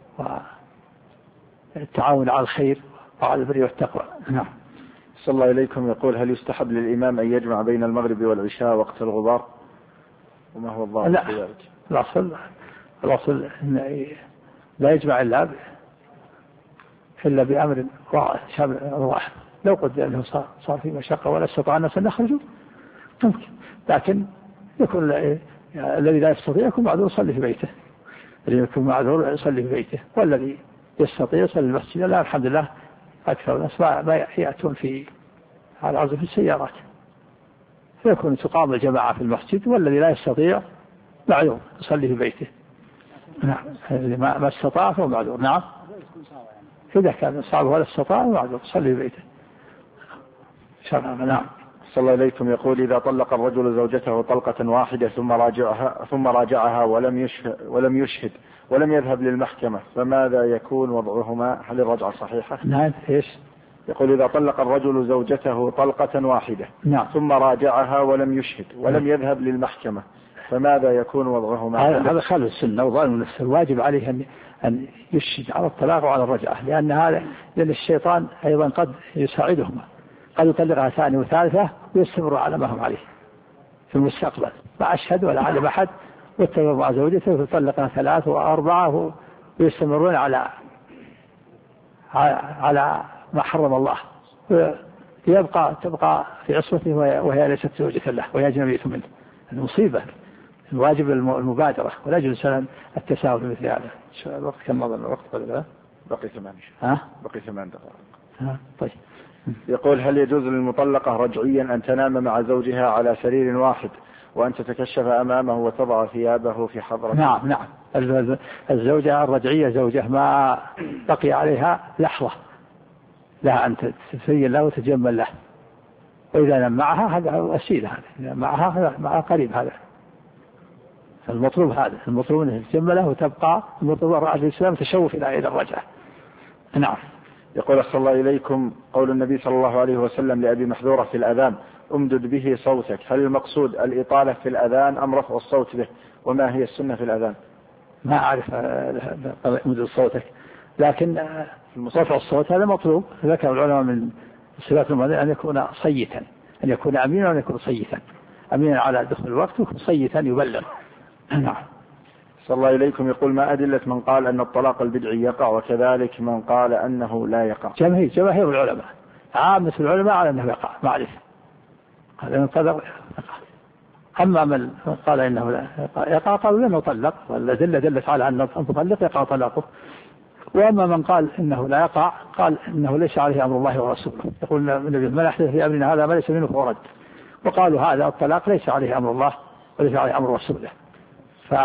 والتعاون على الخير وعلى البر والتقوى. نعم. صلى الله إليكم يقول هل يستحب للإمام أن يجمع بين المغرب والعشاء وقت الغبار وما هو الضابط في ذلك؟ الأصل الأصل لا يجمع إلا إلا بأمر واحد. لو قدر أنه صار, صار في مشقة ولا استطاع الناس أن يخرجوا ممكن، لكن يكون الذي لا يستطيع يكون معذور يصلي في بيته، الذي يكون معذور يصلي في بيته، والذي يستطيع يصلي في المسجد. لا الحمد لله أكثر الناس ما يأتون في على عزف السيارات، فيكون تقام الجماعة في المسجد، والذي لا يستطيع معذور يصلي في بيته. نعم ما, ما استطاع فهو معذور. نعم إذا كان صعب ولا استطاع معذور يصلي في بيته. نعم. صلى الله عليكم يقول إذا طلق الرجل زوجته طلقة واحدة ثم راجعها ثم راجعها ولم يشهد ولم يشهد ولم يذهب للمحكمة فماذا يكون وضعهما؟ هل الرجعة صحيحة؟ نعم. إيش؟ يقول إذا طلق الرجل زوجته طلقة واحدة نعم. ثم راجعها ولم يشهد ولم يذهب للمحكمة فماذا يكون وضعهما؟ هذا خالف السنة وظالم نفسه. الواجب عليه أن أن يشهد على الطلاق وعلى الرجعة، لأن هذا لأن الشيطان أيضا قد يساعدهما، قد يطلقها ثانية وثالثة ويستمر على ما هم عليه في المستقبل، ما أشهد ولا علم أحد واتفق مع زوجته فطلقها ثلاث وأربعة ويستمرون على على ما حرم الله، يبقى تبقى في عصمته وهي ليست زوجة له وهي أجنبية منه. المصيبة. الواجب المبادرة ولا يجوز التساهل في مثل هذا. الوقت كم مضى الوقت؟ ولا بقي ثمان ها بقي ثمان دقائق. ها طيب. يقول هل يجوز للمطلقة رجعيا أن تنام مع زوجها على سرير واحد وأن تتكشف أمامه وتضع ثيابه في حضرته؟ نعم نعم. الزوجة الرجعية زوجة ما بقي عليها لحظة لها أن تتزين له وتتجمل له، وإذا نام معها هذا وسيلة، هذا معها معها قريب، هذا المطلوب، هذا المطلوب أنه تتجمله وتبقى المطلوب رأى الإسلام تشوف إلى إلى الرجعة. نعم. يقول أحسن الله إليكم قول النبي صلى الله عليه وسلم لأبي محذورة في الأذان أمدد به صوتك، هل المقصود الإطالة في الأذان أم رفع الصوت به؟ وما هي السنة في الأذان؟ ما أعرف أمدد صوتك، لكن رفع الصوت هذا مطلوب. ذكر العلماء من صفات المؤذن أن يكون صيتا، أن يكون أمينا وأن يكون صيتا، أمينا على دخول الوقت ويكون صيتا يبلغ. نعم. صلى الله إليكم يقول ما أدلة من قال أن الطلاق البدعي يقع وكذلك من قال أنه لا يقع؟ جماهير جماهير العلماء، عامة العلماء على أنه يقع، معرفة هذا من قدر يقع. أما من قال إنه لا يقع قالوا لأنه طلق، والأدلة دلت على أن المطلق يقع طلاقه. وأما من قال إنه لا يقع قال إنه ليس عليه أمر الله ورسوله، يقول النبي من أحدث في أمرنا هذا ما ليس منه فهو رد، وقالوا هذا الطلاق ليس عليه أمر الله وليس عليه أمر رسوله، ف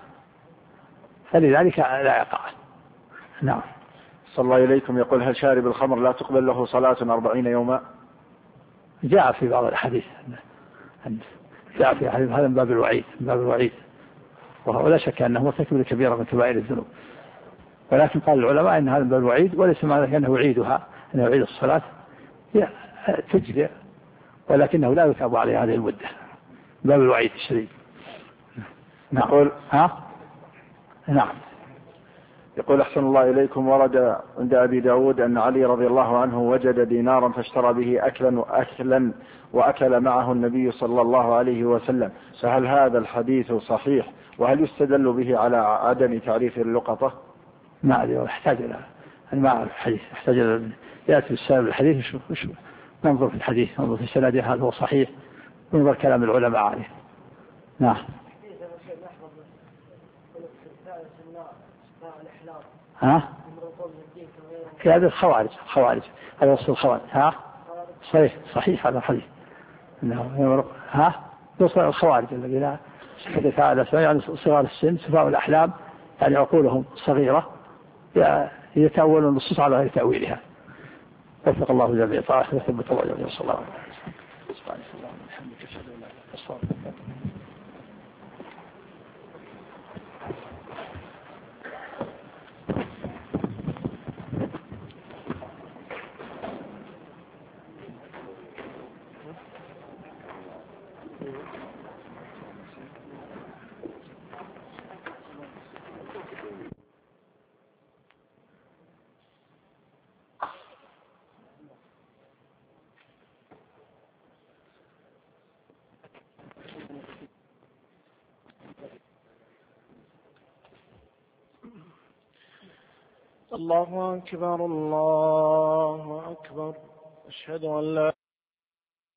فلذلك لا يقع. نعم. صلى الله إليكم يقول هل شارب الخمر لا تقبل له صلاة أربعين يوما؟ جاء في بعض الحديث، جاء في حديث هذا من باب الوعيد، من باب الوعيد، وهو لا شك أنه مرتكب كبيرة من كبائر الذنوب، ولكن قال العلماء أن هذا من باب الوعيد وليس معنى أنه يعيدها، أنه يعيد الصلاة تجزئ ولكنه لا يثاب عليه هذه المدة باب الوعيد الشديد. نقول ها نعم. يقول أحسن الله إليكم، ورد عند أبي داود أن علي رضي الله عنه وجد دينارا فاشترى به أكلا وأكلا وأكل معه النبي صلى الله عليه وسلم، فهل هذا الحديث صحيح؟ وهل يستدل به على عدم تعريف اللقطة؟ ما أدري، يحتاج إلى أن ما أعرف الحديث، يحتاج إلى يأتي بالسبب الحديث وشو وشو ننظر في الحديث، ننظر في سنده هل هو صحيح، ننظر كلام العلماء عليه. نعم. ها؟ هذا الخوارج، خوارج هذا وصف الخوارج. ها؟ صحيح صحيح هذا الحديث. ها؟ وصف الخوارج الذين حدث على يعني صغار السن سفاء الأحلام، يعني عقولهم صغيرة يتأولون النصوص على غير تأويلها. وفق الله جميع طاعته وثبت الله جميع. صلى الله عليه وسلم. سبحانك اللهم وبحمدك أشهد أن لا إله إلا أنت. الله أكبر الله أكبر. أشهد أن لا